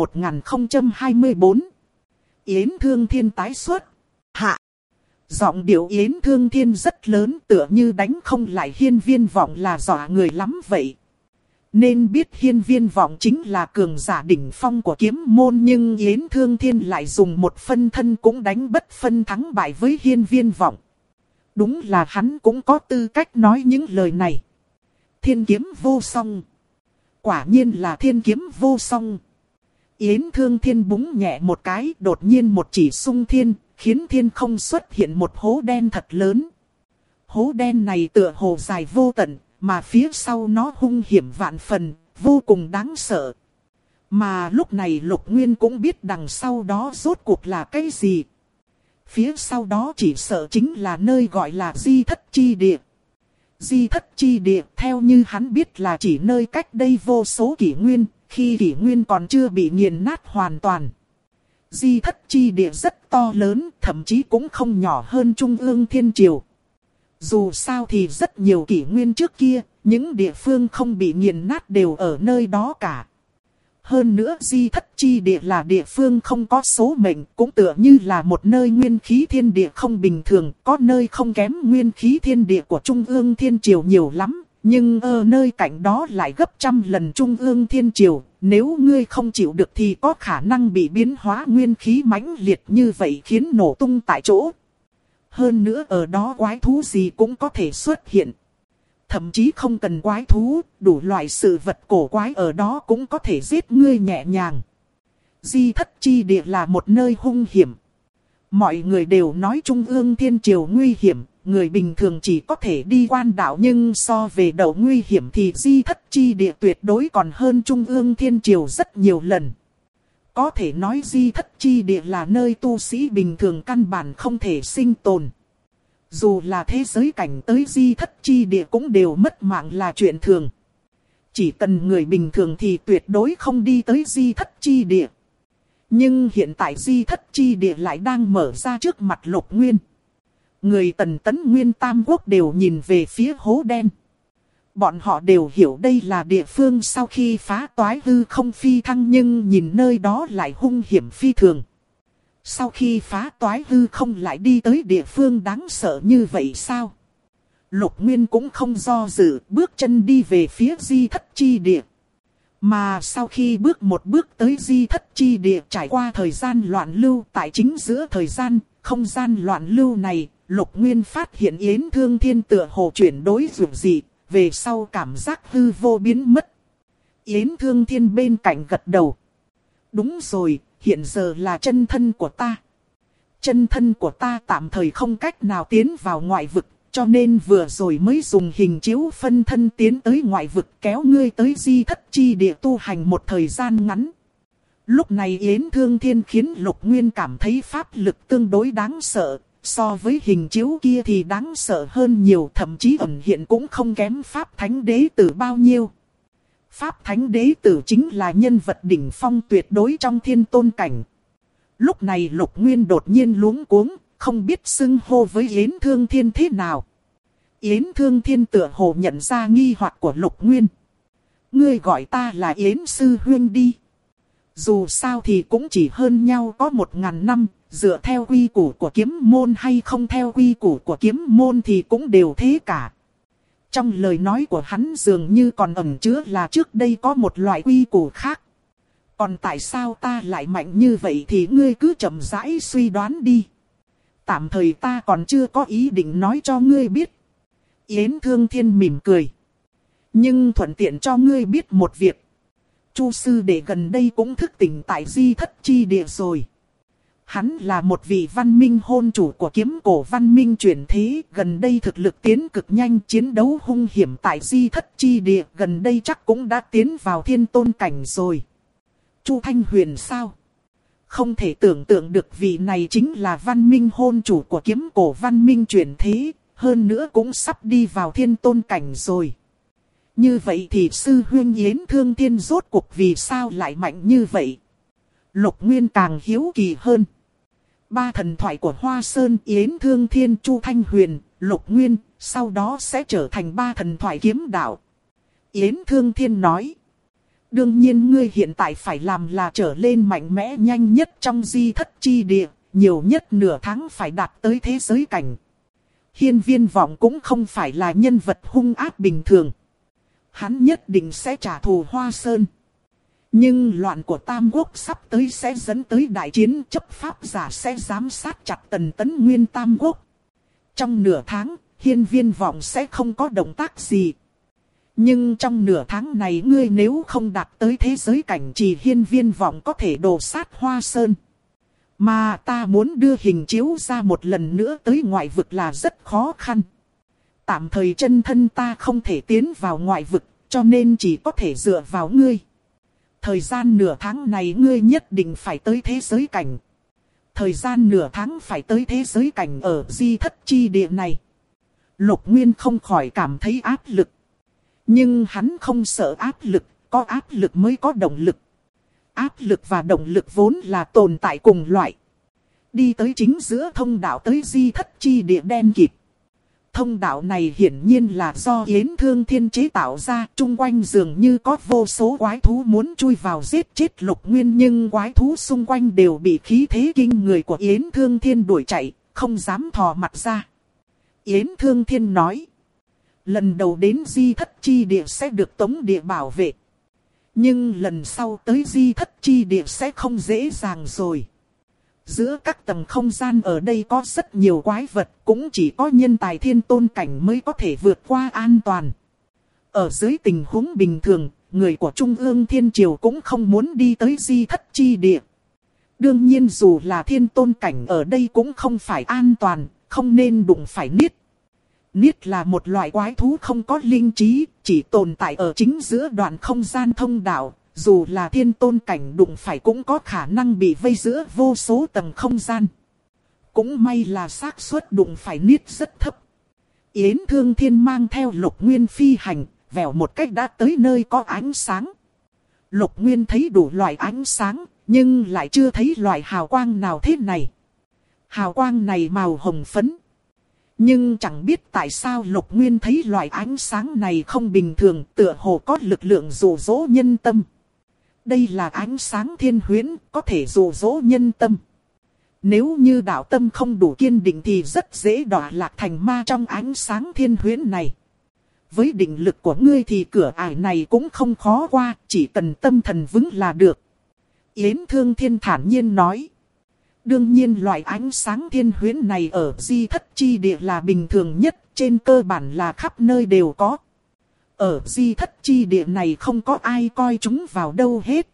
1024. Yến Thương Thiên tái xuất. Hạ. Giọng điệu Yến Thương Thiên rất lớn, tựa như đánh không lại Hiên Viên Vọng là dọa người lắm vậy. Nên biết Hiên Viên Vọng chính là cường giả đỉnh phong của kiếm môn, nhưng Yến Thương Thiên lại dùng một phân thân cũng đánh bất phân thắng bại với Hiên Viên Vọng. Đúng là hắn cũng có tư cách nói những lời này. Thiên kiếm vô song. Quả nhiên là thiên kiếm vô song. Yến Thương Thiên búng nhẹ một cái, đột nhiên một chỉ xung thiên, khiến thiên không xuất hiện một hố đen thật lớn. Hố đen này tựa hồ dài vô tận, mà phía sau nó hung hiểm vạn phần, vô cùng đáng sợ. Mà lúc này Lục Nguyên cũng biết đằng sau đó rốt cuộc là cái gì. Phía sau đó chỉ sợ chính là nơi gọi là Di Thất Chi Địa. Di Thất Chi Địa theo như hắn biết là chỉ nơi cách đây vô số kỷ nguyên, khi kỷ nguyên còn chưa bị nghiền nát hoàn toàn. Di Thất Chi Địa rất to lớn, thậm chí cũng không nhỏ hơn Trung ương Thiên Triều. Dù sao thì rất nhiều kỷ nguyên trước kia, những địa phương không bị nghiền nát đều ở nơi đó cả. Hơn nữa Di Thất Chi Địa là địa phương không có số mệnh, cũng tựa như là một nơi nguyên khí thiên địa không bình thường, có nơi không kém nguyên khí thiên địa của Trung ương Thiên Triều nhiều lắm, nhưng ở nơi cạnh đó lại gấp trăm lần Trung ương Thiên Triều, nếu ngươi không chịu được thì có khả năng bị biến hóa nguyên khí mãnh liệt như vậy khiến nổ tung tại chỗ. Hơn nữa ở đó quái thú gì cũng có thể xuất hiện. Thậm chí không cần quái thú, đủ loại sự vật cổ quái ở đó cũng có thể giết ngươi nhẹ nhàng. Di Thất Chi Địa là một nơi hung hiểm. Mọi người đều nói Trung ương Thiên Triều nguy hiểm, người bình thường chỉ có thể đi quan đạo, nhưng so về độ nguy hiểm thì Di Thất Chi Địa tuyệt đối còn hơn Trung ương Thiên Triều rất nhiều lần. Có thể nói Di Thất Chi Địa là nơi tu sĩ bình thường căn bản không thể sinh tồn. Dù là thế giới cảnh tới Di Thất Chi Địa cũng đều mất mạng là chuyện thường. Chỉ cần người bình thường thì tuyệt đối không đi tới Di Thất Chi Địa. Nhưng hiện tại Di Thất Chi Địa lại đang mở ra trước mặt Lục Nguyên. Người Tần Tấn Nguyên Tam Quốc đều nhìn về phía hố đen. Bọn họ đều hiểu đây là địa phương sau khi phá toái hư không phi thăng, nhưng nhìn nơi đó lại hung hiểm phi thường. Sau khi phá toái hư không lại đi tới địa phương đáng sợ như vậy sao? Lục Nguyên cũng không do dự, bước chân đi về phía Di Thất Chi Địa. Mà sau khi bước một bước tới Di Thất Chi Địa, trải qua thời gian loạn lưu, tại chính giữa thời gian, không gian loạn lưu này, Lục Nguyên phát hiện Yến Thương Thiên tựa hồ chuyển đổi dường dị, về sau cảm giác hư vô biến mất. Yến Thương Thiên bên cạnh gật đầu. Đúng rồi, hiện giờ là chân thân của ta. Chân thân của ta tạm thời không cách nào tiến vào ngoại vực, cho nên vừa rồi mới dùng hình chiếu phân thân tiến tới ngoại vực, kéo ngươi tới Di Thất Chi Địa tu hành một thời gian ngắn. Lúc này Yến Thương Thiên khiến Lục Nguyên cảm thấy pháp lực tương đối đáng sợ, so với hình chiếu kia thì đáng sợ hơn nhiều, thậm chí ẩn hiện cũng không kém Pháp Thánh Đế Tử bao nhiêu. Pháp Thánh Đế Tử chính là nhân vật đỉnh phong tuyệt đối trong thiên tôn cảnh. Lúc này Lục Nguyên đột nhiên luống cuống, không biết xưng hô với Yến Thương Thiên thế nào. Yến Thương Thiên tựa hồ nhận ra nghi hoặc của Lục Nguyên. Ngươi gọi ta là Yến Sư Huynh đi. Dù sao thì cũng chỉ hơn nhau có 1000 năm, dựa theo quy củ của kiếm môn hay không theo quy củ của kiếm môn thì cũng đều thế cả. Trong lời nói của hắn dường như còn ẩn chứa là trước đây có một loại quy củ khác. Còn tại sao ta lại mạnh như vậy thì ngươi cứ chậm rãi suy đoán đi. Tạm thời ta còn chưa có ý định nói cho ngươi biết. Yến Thương Thiên mỉm cười. Nhưng thuận tiện cho ngươi biết một việc. Chu sư đệ gần đây cũng thức tỉnh tại Di Thất Chi Địa rồi. Hắn là một vị văn minh hôn chủ của kiếm cổ văn minh chuyển thế, gần đây thực lực tiến cực nhanh, chiến đấu hung hiểm tại di thất chi địa, gần đây chắc cũng đã tiến vào thiên tôn cảnh rồi. Chu Thanh Huyền sao? Không thể tưởng tượng được vị này chính là văn minh hôn chủ của kiếm cổ văn minh chuyển thế, hơn nữa cũng sắp đi vào thiên tôn cảnh rồi. Như vậy thì sư huynh Yến Thương Thiên rốt cuộc vì sao lại mạnh như vậy? Lục Nguyên càng hiếu kỳ hơn. Ba thần thoại của Hoa Sơn, Yến Thương Thiên, Chu Thanh Huyền, Lục Nguyên, sau đó sẽ trở thành ba thần thoại kiếm đạo. Yến Thương Thiên nói. Đương nhiên ngươi hiện tại phải làm là trở lên mạnh mẽ nhanh nhất trong di thất chi địa, nhiều nhất nửa tháng phải đạt tới thế giới cảnh. Hiên Viên Vọng cũng không phải là nhân vật hung ác bình thường. Hắn nhất định sẽ trả thù Hoa Sơn. Nhưng loạn của Tam Quốc sắp tới sẽ dẫn tới đại chiến, chấp pháp giả sẽ giám sát chặt Tần Tấn Nguyên Tam Quốc. Trong nửa tháng, Hiên Viên Vọng sẽ không có động tác gì. Nhưng trong nửa tháng này ngươi nếu không đạt tới thế giới cảnh chỉ Hiên Viên Vọng có thể đổ sát Hoa Sơn. Mà ta muốn đưa hình chiếu ra một lần nữa tới ngoại vực là rất khó khăn. Tạm thời chân thân ta không thể tiến vào ngoại vực, cho nên chỉ có thể dựa vào ngươi. Thời gian nửa tháng này ngươi nhất định phải tới thế giới cảnh. Thời gian nửa tháng phải tới thế giới cảnh ở di thất chi địa này. Lục Nguyên không khỏi cảm thấy áp lực. Nhưng hắn không sợ áp lực, có áp lực mới có động lực. Áp lực và động lực vốn là tồn tại cùng loại. Đi tới chính giữa thông đạo tới di thất chi địa đen kịt. Thông đạo này hiển nhiên là do Yến Thương Thiên chế tạo ra, chung quanh dường như có vô số quái thú muốn chui vào giết chết Lục Nguyên, nhưng quái thú xung quanh đều bị khí thế kinh người của Yến Thương Thiên đuổi chạy, không dám thò mặt ra. Yến Thương Thiên nói, lần đầu đến di thất chi địa sẽ được tống địa bảo vệ. Nhưng lần sau tới di thất chi địa sẽ không dễ dàng rồi. Giữa các tầng không gian ở đây có rất nhiều quái vật, cũng chỉ có nhân tài thiên tôn cảnh mới có thể vượt qua an toàn. Ở dưới tình huống bình thường, người của Trung ương Thiên Triều cũng không muốn đi tới di thất chi địa. Đương nhiên dù là thiên tôn cảnh ở đây cũng không phải an toàn, không nên đụng phải niết. Niết là một loại quái thú không có linh trí, chỉ tồn tại ở chính giữa đoạn không gian thông đạo. Dù là thiên tôn cảnh đụng phải cũng có khả năng bị vây giữa vô số tầng không gian. Cũng may là xác suất đụng phải niết rất thấp. Yến Thương Thiên mang theo Lục Nguyên phi hành, vèo một cách đã tới nơi có ánh sáng. Lục Nguyên thấy đủ loại ánh sáng, nhưng lại chưa thấy loại hào quang nào thế này. Hào quang này màu hồng phấn. Nhưng chẳng biết tại sao Lục Nguyên thấy loại ánh sáng này không bình thường, tựa hồ có lực lượng dụ dỗ nhân tâm. Đây là ánh sáng thiên huyễn, có thể dụ dỗ nhân tâm. Nếu như đạo tâm không đủ kiên định thì rất dễ đọa lạc thành ma trong ánh sáng thiên huyễn này. Với định lực của ngươi thì cửa ải này cũng không khó qua, chỉ cần tâm thần vững là được. Yến Thương Thiên thản nhiên nói. Đương nhiên loại ánh sáng thiên huyễn này ở di thất chi địa là bình thường nhất, trên cơ bản là khắp nơi đều có. Ở di thất chi địa này không có ai coi chúng vào đâu hết.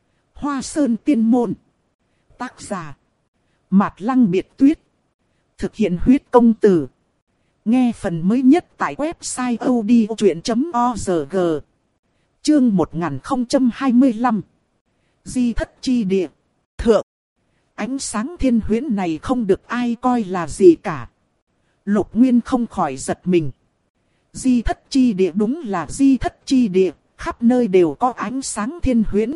Hoa Sơn Tiên Môn. Tác giả Mạt Lăng Biệt Tuyết. Thực hiện huyết công từ. Nghe phần mới nhất tại website odchuyện.org. Chương 1025. Di thất chi địa. Thượng. Ánh sáng thiên huyễn này không được ai coi là gì cả. Lục Nguyên không khỏi giật mình. Di thất chi địa đúng là di thất chi địa, khắp nơi đều có ánh sáng thiên huyễn.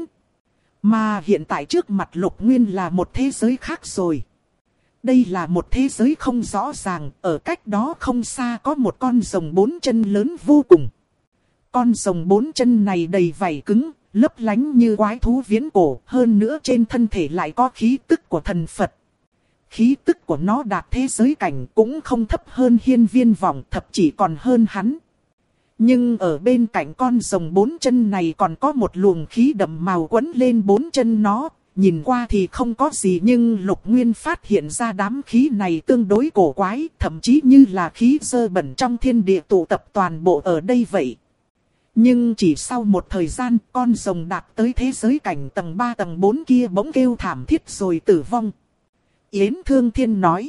Mà hiện tại trước mặt Lục Nguyên là một thế giới khác rồi. Đây là một thế giới không rõ ràng, ở cách đó không xa có một con rồng bốn chân lớn vô cùng. Con rồng bốn chân này đầy vảy cứng, lấp lánh như quái thú viễn cổ, hơn nữa trên thân thể lại có khí tức của thần Phật. Khí tức của nó đạt thế giới cảnh cũng không thấp hơn Hiên Viên Vọng, thậm chí còn hơn hắn. Nhưng ở bên cạnh con rồng bốn chân này còn có một luồng khí đậm màu quấn lên bốn chân nó. Nhìn qua thì không có gì nhưng Lục Nguyên phát hiện ra đám khí này tương đối cổ quái, thậm chí như là khí dơ bẩn trong thiên địa tụ tập toàn bộ ở đây vậy. Nhưng chỉ sau một thời gian, con rồng đạt tới thế giới cảnh tầng 3 tầng 4 kia bỗng kêu thảm thiết rồi tử vong. Yến Thương Thiên nói.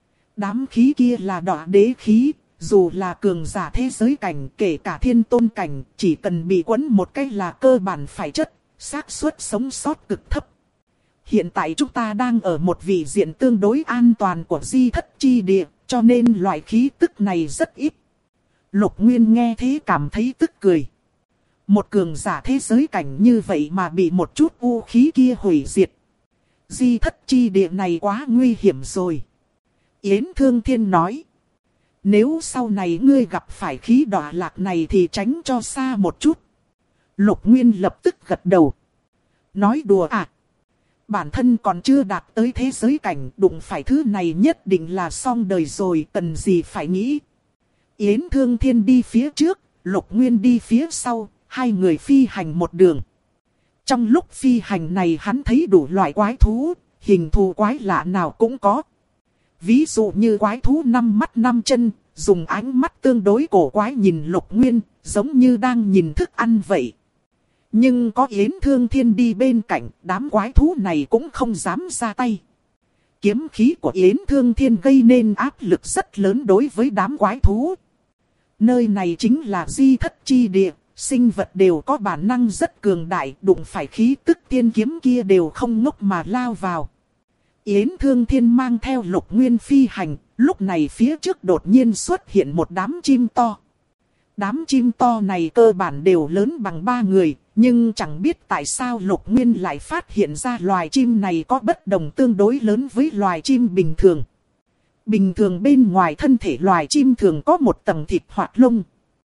Đám khí kia là đọa đế khí, dù là cường giả thế giới cảnh, kể cả thiên tôn cảnh, chỉ cần bị quấn một cái là cơ bản phải chất, xác suất sống sót cực thấp. Hiện tại chúng ta đang ở một vị diện tương đối an toàn của di thất chi địa, cho nên loại khí tức này rất ít. Lục Nguyên nghe thế cảm thấy tức cười. Một cường giả thế giới cảnh như vậy mà bị một chút u khí kia hủy diệt. Di thất chi địa này quá nguy hiểm rồi. Yến Thương Thiên nói. Nếu sau này ngươi gặp phải khí đọa lạc này thì tránh cho xa một chút. Lục Nguyên lập tức gật đầu. Nói đùa à? Bản thân còn chưa đạt tới thế giới cảnh, đụng phải thứ này nhất định là xong đời rồi, cần gì phải nghĩ. Yến Thương Thiên đi phía trước, Lục Nguyên đi phía sau, hai người phi hành một đường. Trong lúc phi hành này hắn thấy đủ loại quái thú, hình thù quái lạ nào cũng có. Ví dụ như quái thú 5 mắt 5 chân, dùng ánh mắt tương đối cổ quái nhìn Lục Nguyên, giống như đang nhìn thức ăn vậy. Nhưng có Yến Thương Thiên đi bên cạnh, đám quái thú này cũng không dám ra tay. Kiếm khí của Yến Thương Thiên gây nên áp lực rất lớn đối với đám quái thú. Nơi này chính là di thất chi địa, sinh vật đều có bản năng rất cường đại, đụng phải khí tức tiên kiếm kia đều không ngốc mà lao vào. Yến Thương Thiên mang theo Lục Nguyên phi hành, lúc này phía trước đột nhiên xuất hiện một đám chim to. Đám chim to này cơ bản đều lớn bằng 3 người, nhưng chẳng biết tại sao Lục Nguyên lại phát hiện ra loài chim này có bất đồng tương đối lớn với loài chim bình thường. Bình thường bên ngoài thân thể loài chim thường có một tầng thịt hoặc lông.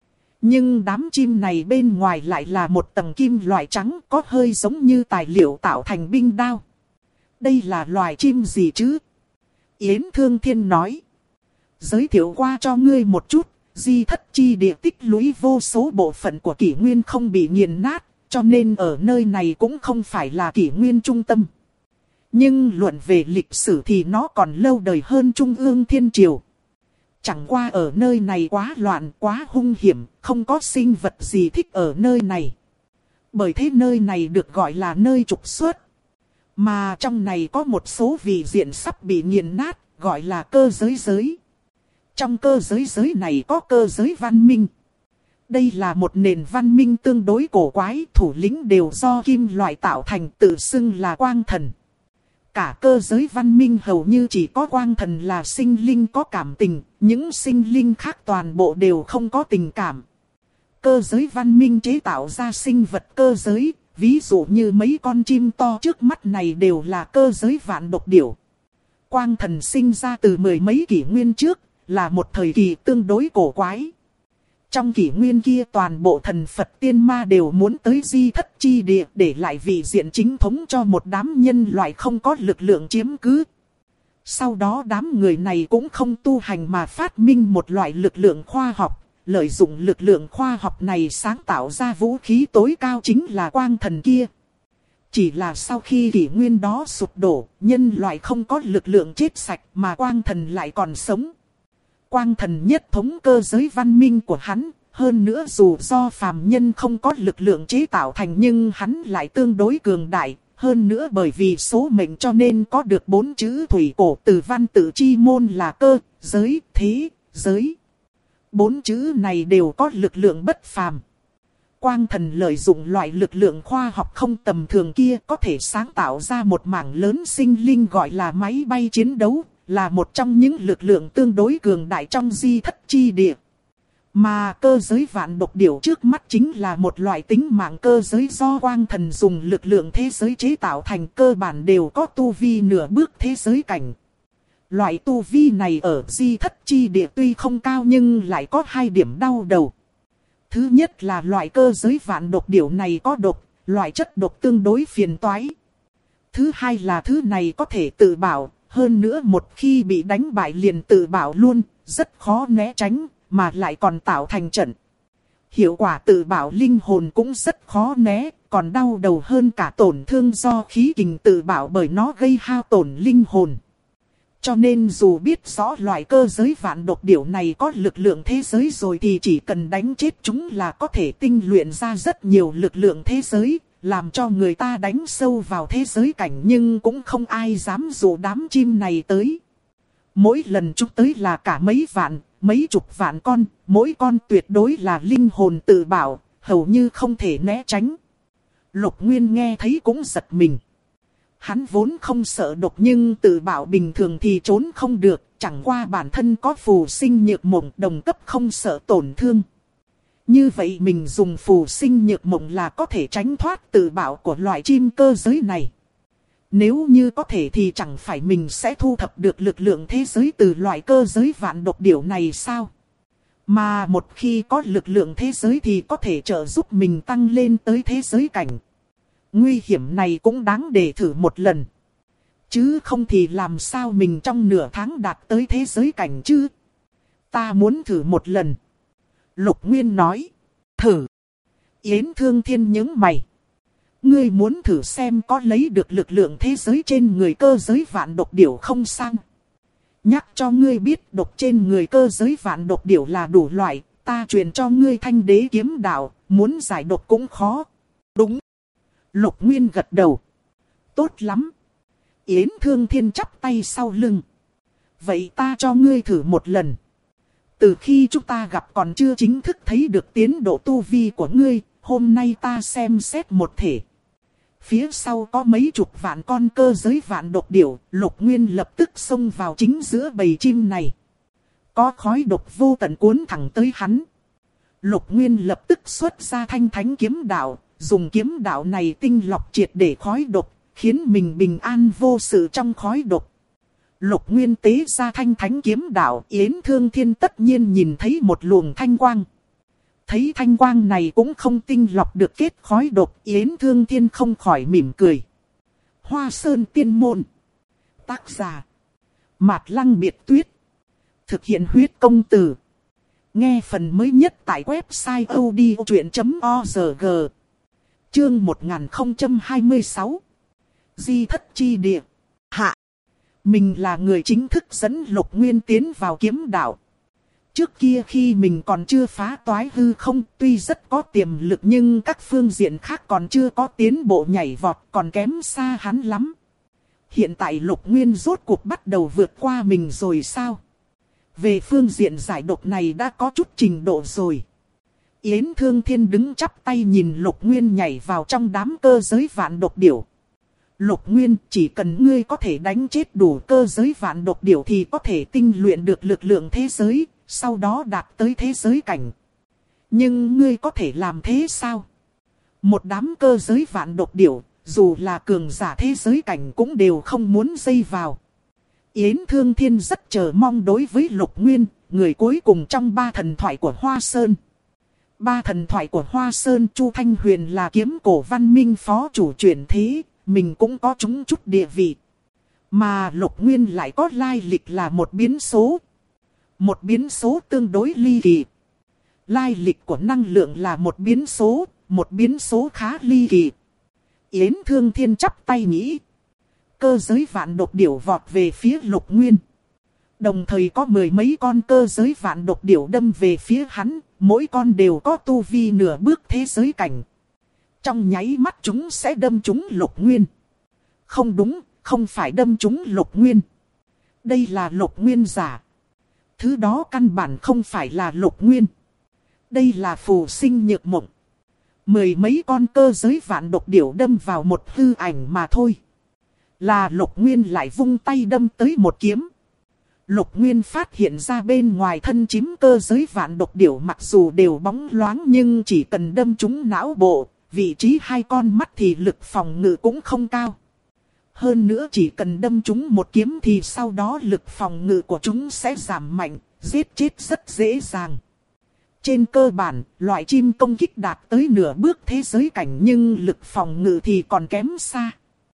Nhưng đám chim này bên ngoài lại là một tầng kim loại trắng, có hơi giống như tài liệu tạo thành binh đao. Đây là loài chim gì chứ? Yến Thương Thiên nói. Giới thiệu qua cho ngươi một chút, di thất chi địa tích lũy vô số bộ phận của kỷ nguyên không bị nghiền nát, cho nên ở nơi này cũng không phải là kỷ nguyên trung tâm. Nhưng luận về lịch sử thì nó còn lâu đời hơn Trung ương Thiên Triều. Chẳng qua ở nơi này quá loạn, quá hung hiểm, không có sinh vật gì thích ở nơi này. Bởi thế nơi này được gọi là nơi trục xuất. Mà trong này có một số vị diện sắp bị nghiền nát, gọi là cơ giới giới. Trong cơ giới này có cơ giới văn minh. Đây là một nền văn minh tương đối cổ quái, thủ lĩnh đều do kim loại tạo thành, tự xưng là quang thần. Cả cơ giới văn minh hầu như chỉ có quang thần là sinh linh có cảm tình, những sinh linh khác toàn bộ đều không có tình cảm. Cơ giới văn minh chế tạo ra sinh vật cơ giới, ví dụ như mấy con chim to trước mắt này đều là cơ giới vạn độc điểu. Quang thần sinh ra từ 10 mấy kỷ nguyên trước, là một thời kỳ tương đối cổ quái. Trong kỷ nguyên kia toàn bộ thần Phật tiên ma đều muốn tới di thất chi địa để lại vị diện chính thống cho một đám nhân loại không có lực lượng chiếm cứ. Sau đó đám người này cũng không tu hành mà phát minh một loại lực lượng khoa học. Lợi dụng lực lượng khoa học này sáng tạo ra vũ khí tối cao chính là quang thần kia. Chỉ là sau khi kỷ nguyên đó sụp đổ, nhân loại không có lực lượng chết sạch mà quang thần lại còn sống. Quang thần nhất thống cơ giới văn minh của hắn, hơn nữa dù do phàm nhân không có lực lượng chế tạo thành nhưng hắn lại tương đối cường đại, hơn nữa bởi vì số mệnh cho nên có được 4 chữ thủy cổ từ văn tự chi môn là cơ, giới, thế, giới. 4 chữ này đều có lực lượng bất phàm. Quang thần lợi dụng loại lực lượng khoa học không tầm thường kia có thể sáng tạo ra một mảng lớn sinh linh gọi là máy bay chiến đấu, là một trong những lực lượng tương đối cường đại trong di thất chi địa. Mà cơ giới vạn độc điểu trước mắt chính là một loại tính mạng cơ giới do quang thần dùng lực lượng thế giới chế tạo thành, cơ bản đều có tu vi nửa bước thế giới cảnh. Loại tu vi này ở di thất chi địa tuy không cao nhưng lại có 2 điểm đau đầu. Thứ nhất là loại cơ giới vạn độc điểu này có độc, loại chất độc tương đối phiền toái. Thứ hai là thứ này có thể tự bảo, hơn nữa một khi bị đánh bại liền tự bảo luôn, rất khó né tránh, mà lại còn tạo thành trận. Hiệu quả tự bảo linh hồn cũng rất khó né, còn đau đầu hơn cả tổn thương do khí kình tự bảo bởi nó gây hao tổn linh hồn. Cho nên dù biết rõ loại cơ giới vạn độc điểu này có lực lượng thế giới rồi thì chỉ cần đánh chết chúng là có thể tinh luyện ra rất nhiều lực lượng thế giới, làm cho người ta đánh sâu vào thế giới cảnh nhưng cũng không ai dám dụ đám chim này tới. Mỗi lần chúng tới là cả mấy vạn, mấy chục vạn con, mỗi con tuyệt đối là linh hồn tự bảo, hầu như không thể né tránh. Lục Nguyên nghe thấy cũng giật mình. Hắn vốn không sợ độc nhưng tự bảo bình thường thì trốn không được, chẳng qua bản thân có phù sinh nhược mộng đồng cấp không sợ tổn thương. Như vậy mình dùng phù sinh nhược mộng là có thể tránh thoát tự bảo của loại chim cơ giới này. Nếu như có thể thì chẳng phải mình sẽ thu thập được lực lượng thế giới từ loại cơ giới vạn độc điểu này sao? Mà một khi có lực lượng thế giới thì có thể trợ giúp mình tăng lên tới thế giới cảnh. Nguy hiểm này cũng đáng để thử một lần. Chứ không thì làm sao mình trong nửa tháng đạt tới thế giới cảnh chứ? Ta muốn thử một lần. Lục Nguyên nói. Thử. Yến Thương Thiên nhướng mày. Ngươi muốn thử xem có lấy được lực lượng thế giới trên người cơ giới vạn độc điểu không sang? Nhắc cho ngươi biết độc trên người cơ giới vạn độc điểu là đủ loại. Ta truyền cho ngươi thanh đế kiếm đạo, muốn giải độc cũng khó. Đúng. Lục Nguyên gật đầu. Tốt lắm. Yến Thương Thiên chắp tay sau lưng. Vậy ta cho ngươi thử một lần. Từ khi chúng ta gặp còn chưa chính thức thấy được tiến độ tu vi của ngươi, hôm nay ta xem xét một thể. Phía sau có mấy chục vạn con cơ giới vạn độc điểu, Lục Nguyên lập tức xông vào chính giữa bầy chim này. Có khói độc vô tận cuốn thẳng tới hắn. Lục Nguyên lập tức xuất ra thanh thánh kiếm đạo, dùng kiếm đạo này tinh lọc triệt để khói độc, khiến mình bình an vô sự trong khói độc. Lục Nguyên tế ra thanh thánh kiếm đạo, Yến Thương Thiên tất nhiên nhìn thấy một luồng thanh quang. Thấy thanh quang này cũng không tinh lọc được kết khói độc, Yến Thương Thiên không khỏi mỉm cười. Hoa Sơn Tiên Môn. Tác giả. Mạt Lăng Biệt Tuyết. Thực hiện huyết công từ. Nghe phần mới nhất tại website odchuyện.org. Chương 1026. Di Thất Chi Địa. Hạ. Mình là người chính thức dẫn Lục Nguyên tiến vào kiếm đạo. Trước kia khi mình còn chưa phá toái hư không, tuy rất có tiềm lực nhưng các phương diện khác còn chưa có tiến bộ nhảy vọt, còn kém xa hắn lắm. Hiện tại Lục Nguyên rốt cuộc bắt đầu vượt qua mình rồi sao? Về phương diện giải độc này đã có chút trình độ rồi. Yến Thương Thiên đứng chắp tay nhìn Lục Nguyên nhảy vào trong đám cơ giới vạn độc điểu. Lục Nguyên, chỉ cần ngươi có thể đánh chết đủ cơ giới vạn độc điểu thì có thể tinh luyện được lực lượng thế giới, sau đó đạt tới thế giới cảnh. Nhưng ngươi có thể làm thế sao? Một đám cơ giới vạn độc điểu, dù là cường giả thế giới cảnh cũng đều không muốn dây vào. Yến Thương Thiên rất chờ mong đối với Lục Nguyên, người cuối cùng trong ba thần thoại của Hoa Sơn. Ba thần thoại của Hoa Sơn, Chu Thanh Huyền là kiếm cổ văn minh phó chủ chuyển thế, mình cũng có chúng chút địa vị. Mà Lục Nguyên lại có lai lịch là một biến số. Một biến số tương đối ly kỳ. Lai lịch của năng lượng là một biến số khá ly kỳ. Yến Thương Thiên chắp tay nghĩ. Cơ giới vạn độc điểu vọt về phía Lục Nguyên. Đồng thời có mười mấy con cơ giới vạn độc điểu đâm về phía hắn, mỗi con đều có tu vi nửa bước thế giới cảnh. Trong nháy mắt chúng sẽ đâm trúng Lục Nguyên. Không đúng, không phải đâm trúng Lục Nguyên. Đây là Lục Nguyên giả. Thứ đó căn bản không phải là Lục Nguyên. Đây là phù sinh nhược mộng. Mười mấy con cơ giới vạn độc điểu đâm vào một hư ảnh mà thôi. Là Lục Nguyên lại vung tay đâm tới một kiếm. Lục Nguyên phát hiện ra bên ngoài thân chím cơ giới vạn độc điểu mặc dù đều bóng loáng nhưng chỉ cần đâm trúng não bộ, vị trí hai con mắt thì lực phòng ngự cũng không cao. Hơn nữa chỉ cần đâm trúng một kiếm thì sau đó lực phòng ngự của chúng sẽ giảm mạnh, giết chết rất dễ dàng. Trên cơ bản, loại chim công kích đạt tới nửa bước thế giới cảnh nhưng lực phòng ngự thì còn kém xa.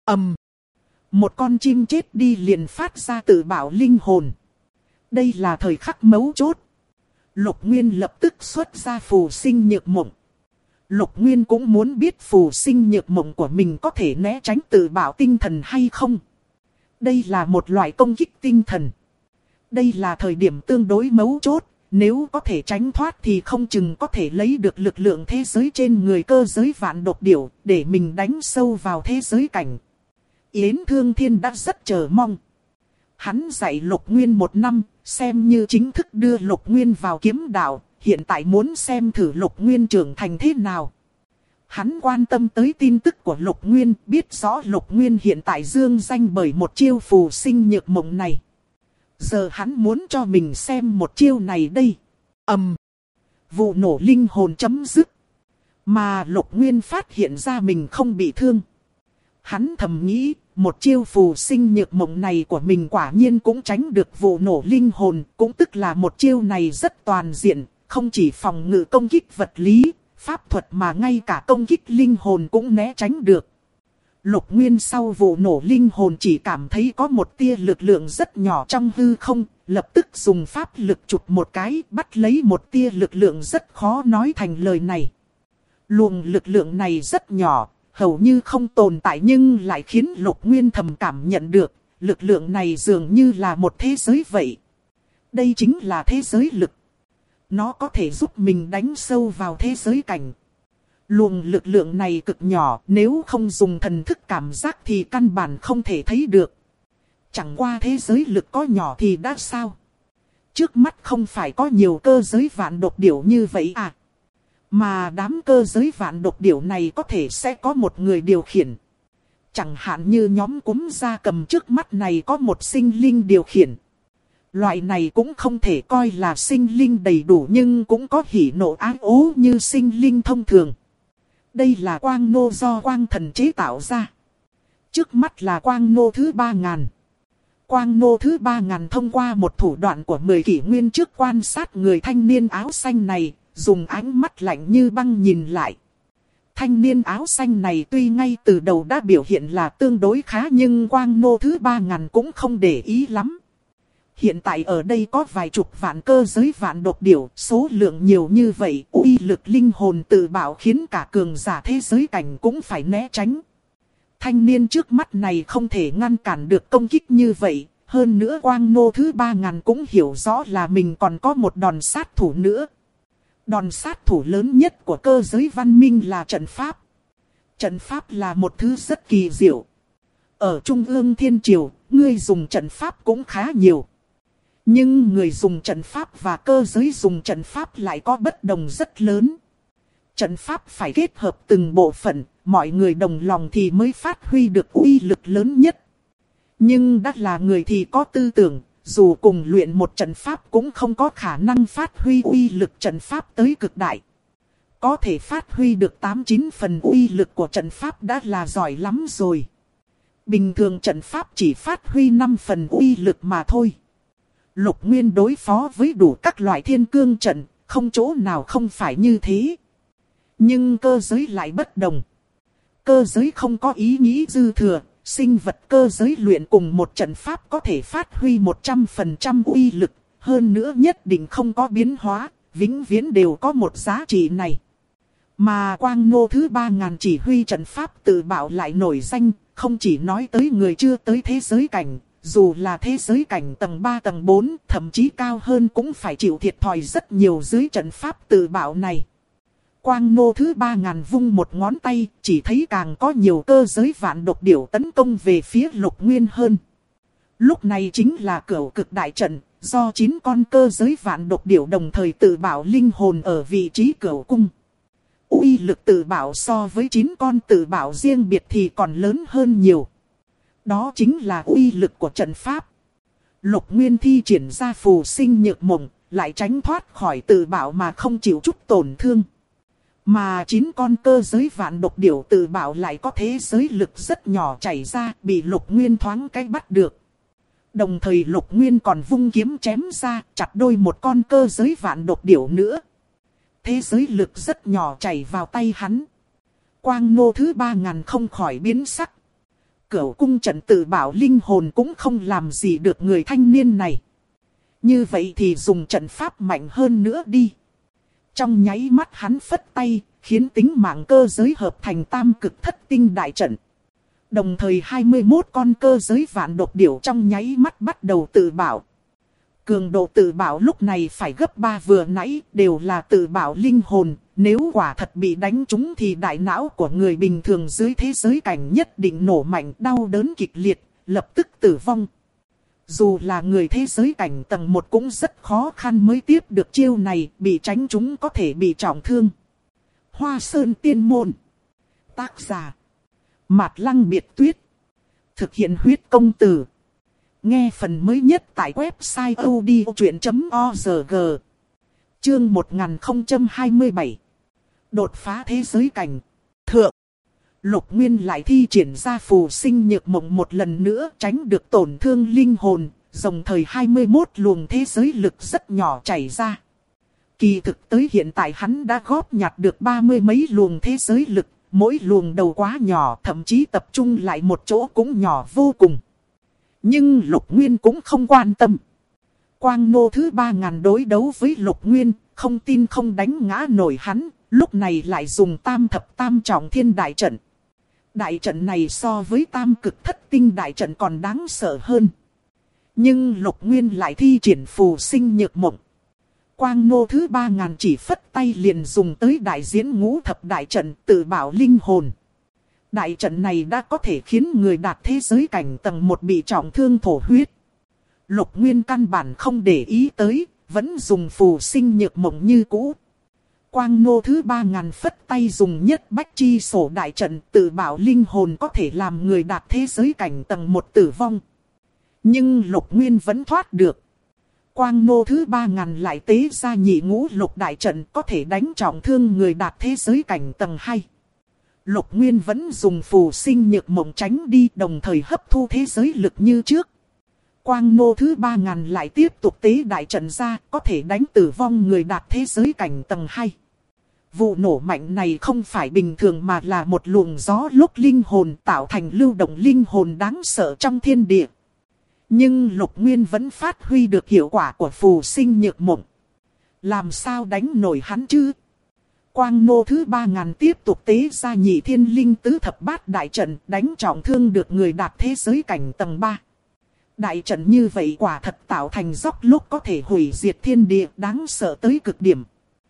Một con chim chết đi liền phát ra tự bảo linh hồn. Đây là thời khắc mấu chốt. Lục Nguyên lập tức xuất ra phù sinh nhược mộng. Lục Nguyên cũng muốn biết phù sinh nhược mộng của mình có thể né tránh tự bảo tinh thần hay không. Đây là một loại công kích tinh thần. Đây là thời điểm tương đối mấu chốt, nếu có thể tránh thoát thì không chừng có thể lấy được lực lượng thế giới trên người cơ giới vạn độc điểu, để mình đánh sâu vào thế giới cảnh. Yến Thương Thiên đã rất chờ mong. Hắn dạy Lục Nguyên 1 năm, xem như chính thức đưa Lục Nguyên vào kiếm đạo, hiện tại muốn xem thử Lục Nguyên trưởng thành thế nào. Hắn quan tâm tới tin tức của Lục Nguyên, biết rõ Lục Nguyên hiện tại dương danh bởi một chiêu phù sinh nhược mộng này. Giờ hắn muốn cho mình xem một chiêu này đây. Vụ nổ linh hồn chấm dứt. Mà Lục Nguyên phát hiện ra mình không bị thương. Hắn thầm nghĩ, một chiêu phù sinh nhược mộng này của mình quả nhiên cũng tránh được vụ nổ linh hồn. Cũng tức là một chiêu này rất toàn diện, không chỉ phòng ngự công kích vật lý, pháp thuật mà ngay cả công kích linh hồn cũng né tránh được. Lục Nguyên sau vụ nổ linh hồn chỉ cảm thấy có một tia lực lượng rất nhỏ trong hư không, lập tức dùng pháp lực chụp một cái, bắt lấy một tia lực lượng rất khó nói thành lời này. Luồng lực lượng này rất nhỏ, hầu như không tồn tại nhưng lại khiến Lục Nguyên thầm cảm nhận được, lực lượng này dường như là một thế giới vậy. Đây chính là thế giới lực. Nó có thể giúp mình đánh sâu vào thế giới cảnh. Luồng lực lượng này cực nhỏ, nếu không dùng thần thức cảm giác thì căn bản không thể thấy được. Chẳng qua thế giới lực có nhỏ thì đã sao? Trước mắt không phải có nhiều cơ giới vạn độc điểu như vậy à? Mà đám cơ giới vạn độc điểu này có thể sẽ có một người điều khiển. Chẳng hạn như nhóm cúm gia cầm trước mắt này có một sinh linh điều khiển. Loại này cũng không thể coi là sinh linh đầy đủ nhưng cũng có hỉ nộ ái ố như sinh linh thông thường. Đây là quang nô do quang thần chế tạo ra. Trước mắt là quang nô thứ 3000. Quang nô thứ 3000 thông qua một thủ đoạn của 10 kỷ nguyên trước quan sát người thanh niên áo xanh này, dùng ánh mắt lạnh như băng nhìn lại. Thanh niên áo xanh này tuy ngay từ đầu đã biểu hiện là tương đối khá nhưng quang nô thứ 3000 cũng không để ý lắm. Hiện tại ở đây có vài chục vạn cơ giới vạn độc điểu, số lượng nhiều như vậy, uy lực linh hồn tự bạo khiến cả cường giả thế giới cảnh cũng phải né tránh. Thanh niên trước mắt này không thể ngăn cản được công kích như vậy, hơn nữa quang nô thứ 3000 cũng hiểu rõ là mình còn có một đòn sát thủ nữa. Đòn sát thủ lớn nhất của cơ giới văn minh là trận pháp. Trận pháp là một thứ rất kỳ diệu. Ở Trung ương Thiên Triều, người dùng trận pháp cũng khá nhiều. Nhưng người dùng trận pháp và cơ giới dùng trận pháp lại có bất đồng rất lớn. Trận pháp phải kết hợp từng bộ phận, mọi người đồng lòng thì mới phát huy được uy lực lớn nhất. Nhưng đã là người thì có tư tưởng, dù cùng luyện một trận pháp cũng không có khả năng phát huy uy lực trận pháp tới cực đại. Có thể phát huy được 8-9 phần uy lực của trận pháp đã là giỏi lắm rồi. Bình thường trận pháp chỉ phát huy 5 phần uy lực mà thôi. Lục Nguyên đối phó với đủ các loại thiên cương trận, không chỗ nào không phải như thế. Nhưng cơ giới lại bất đồng. Cơ giới không có ý nghĩ dư thừa, sinh vật cơ giới luyện cùng một trận pháp có thể phát huy 100% uy lực, hơn nữa nhất định không có biến hóa, vĩnh viễn đều có một giá trị này. Mà quang nô thứ 3000 chỉ huy trận pháp tự bạo lại nổi danh, không chỉ nói tới người chưa tới thế giới cảnh. Dù là thế giới cảnh tầng 3 tầng 4, thậm chí cao hơn cũng phải chịu thiệt thòi rất nhiều dưới trận pháp tự bạo này. Quang nô thứ 3000 vung một ngón tay, chỉ thấy càng có nhiều cơ giới vạn độc điểu tấn công về phía Lục Nguyên hơn. Lúc này chính là cửu cực đại trận, do 9 con cơ giới vạn độc điểu đồng thời tự bạo linh hồn ở vị trí cửu cung. Uy lực tự bạo so với 9 con tự bạo riêng biệt thì còn lớn hơn nhiều. Đó chính là uy lực của trận pháp. Lục Nguyên thi triển ra phù sinh nhược mộng, lại tránh thoát khỏi tự bạo mà không chịu chút tổn thương. Mà 9 con cơ giới vạn độc điểu tự bạo lại có thế giới lực rất nhỏ chảy ra, bị Lục Nguyên thoáng cái bắt được. Đồng thời Lục Nguyên còn vung kiếm chém ra, chặt đôi một con cơ giới vạn độc điểu nữa. Thế giới lực rất nhỏ chảy vào tay hắn. Quang nô thứ 3000 không khỏi biến sắc. Cửu cung trận tự bảo linh hồn cũng không làm gì được người thanh niên này. Như vậy thì dùng trận pháp mạnh hơn nữa đi. Trong nháy mắt hắn phất tay, khiến tính mạng cơ giới hợp thành tam cực thất tinh đại trận. Đồng thời 21 con cơ giới vạn độc điểu trong nháy mắt bắt đầu tự bảo. Cường độ tự bảo lúc này phải gấp 3 vừa nãy, đều là tự bảo linh hồn. Nếu quả thật bị đánh trúng thì đại não của người bình thường dưới thế giới cảnh nhất định nổ mạnh, đau đớn kịch liệt, lập tức tử vong. Dù là người thế giới cảnh tầng 1 cũng rất khó khăn mới tiếp được chiêu này, bị tránh trúng có thể bị trọng thương. Hoa Sơn Tiên Môn. Tác giả: Mạt Lăng Biệt Tuyết. Thực hiện huyết công từ. Nghe phần mới nhất tại website odchuyện.org. Chương 1027. Đột phá thế giới cảnh. Thượng. Lục Nguyên lại thi triển ra phù sinh nhược mộng một lần nữa, tránh được tổn thương linh hồn, đồng thời 21 luồng thế giới lực rất nhỏ chảy ra. Kỳ thực tới hiện tại hắn đã góp nhặt được 30 mấy luồng thế giới lực, mỗi luồng đầu quá nhỏ, thậm chí tập trung lại một chỗ cũng nhỏ vô cùng. Nhưng Lục Nguyên cũng không quan tâm. Quang nô thứ 3000 đối đấu với Lục Nguyên, không tin không đánh ngã nổi hắn, lúc này lại dùng tam thập tam trọng thiên đại trận. Đại trận này so với tam cực thất tinh đại trận còn đáng sợ hơn. Nhưng Lục Nguyên lại thi triển phù sinh nhược mộng. Quang nô thứ 3000 chỉ phất tay liền dùng tới đại diễn ngũ thập đại trận tự bảo linh hồn. Đại trận này đã có thể khiến người đạt thế giới cảnh tầng 1 bị trọng thương thổ huyết. Lục Nguyên căn bản không để ý tới, vẫn dùng phù sinh nhược mộng như cũ. Quang nô thứ 3000 phất tay dùng nhất bách chi sổ đại trận tự bảo linh hồn có thể làm người đạt thế giới cảnh tầng 1 tử vong. Nhưng Lục Nguyên vẫn thoát được. Quang nô thứ 3000 lại tế ra nhị ngũ lục đại trận có thể đánh trọng thương người đạt thế giới cảnh tầng 2. Lục Nguyên vẫn dùng phù sinh nhược mộng tránh đi, đồng thời hấp thu thế giới lực như trước. Quang nô thứ 3000 lại tiếp tục tế đại trận ra, có thể đánh tử vong người đạt thế giới cảnh tầng 2. Vụ nổ mạnh này không phải bình thường mà là một luồng gió lúc linh hồn tạo thành lưu động linh hồn đáng sợ trong thiên địa. Nhưng Lục Nguyên vẫn phát huy được hiệu quả của phù sinh nhược mộng. Làm sao đánh nổi hắn chứ? Quang nô thứ 3000 tiếp tục tế ra nhị thiên linh tứ thập bát đại trận đánh trọng thương được người đạt thế giới cảnh tầng 3. Đại trận như vậy quả thật tạo thành dốc lúc có thể hủy diệt thiên địa, đáng sợ tới cực điểm.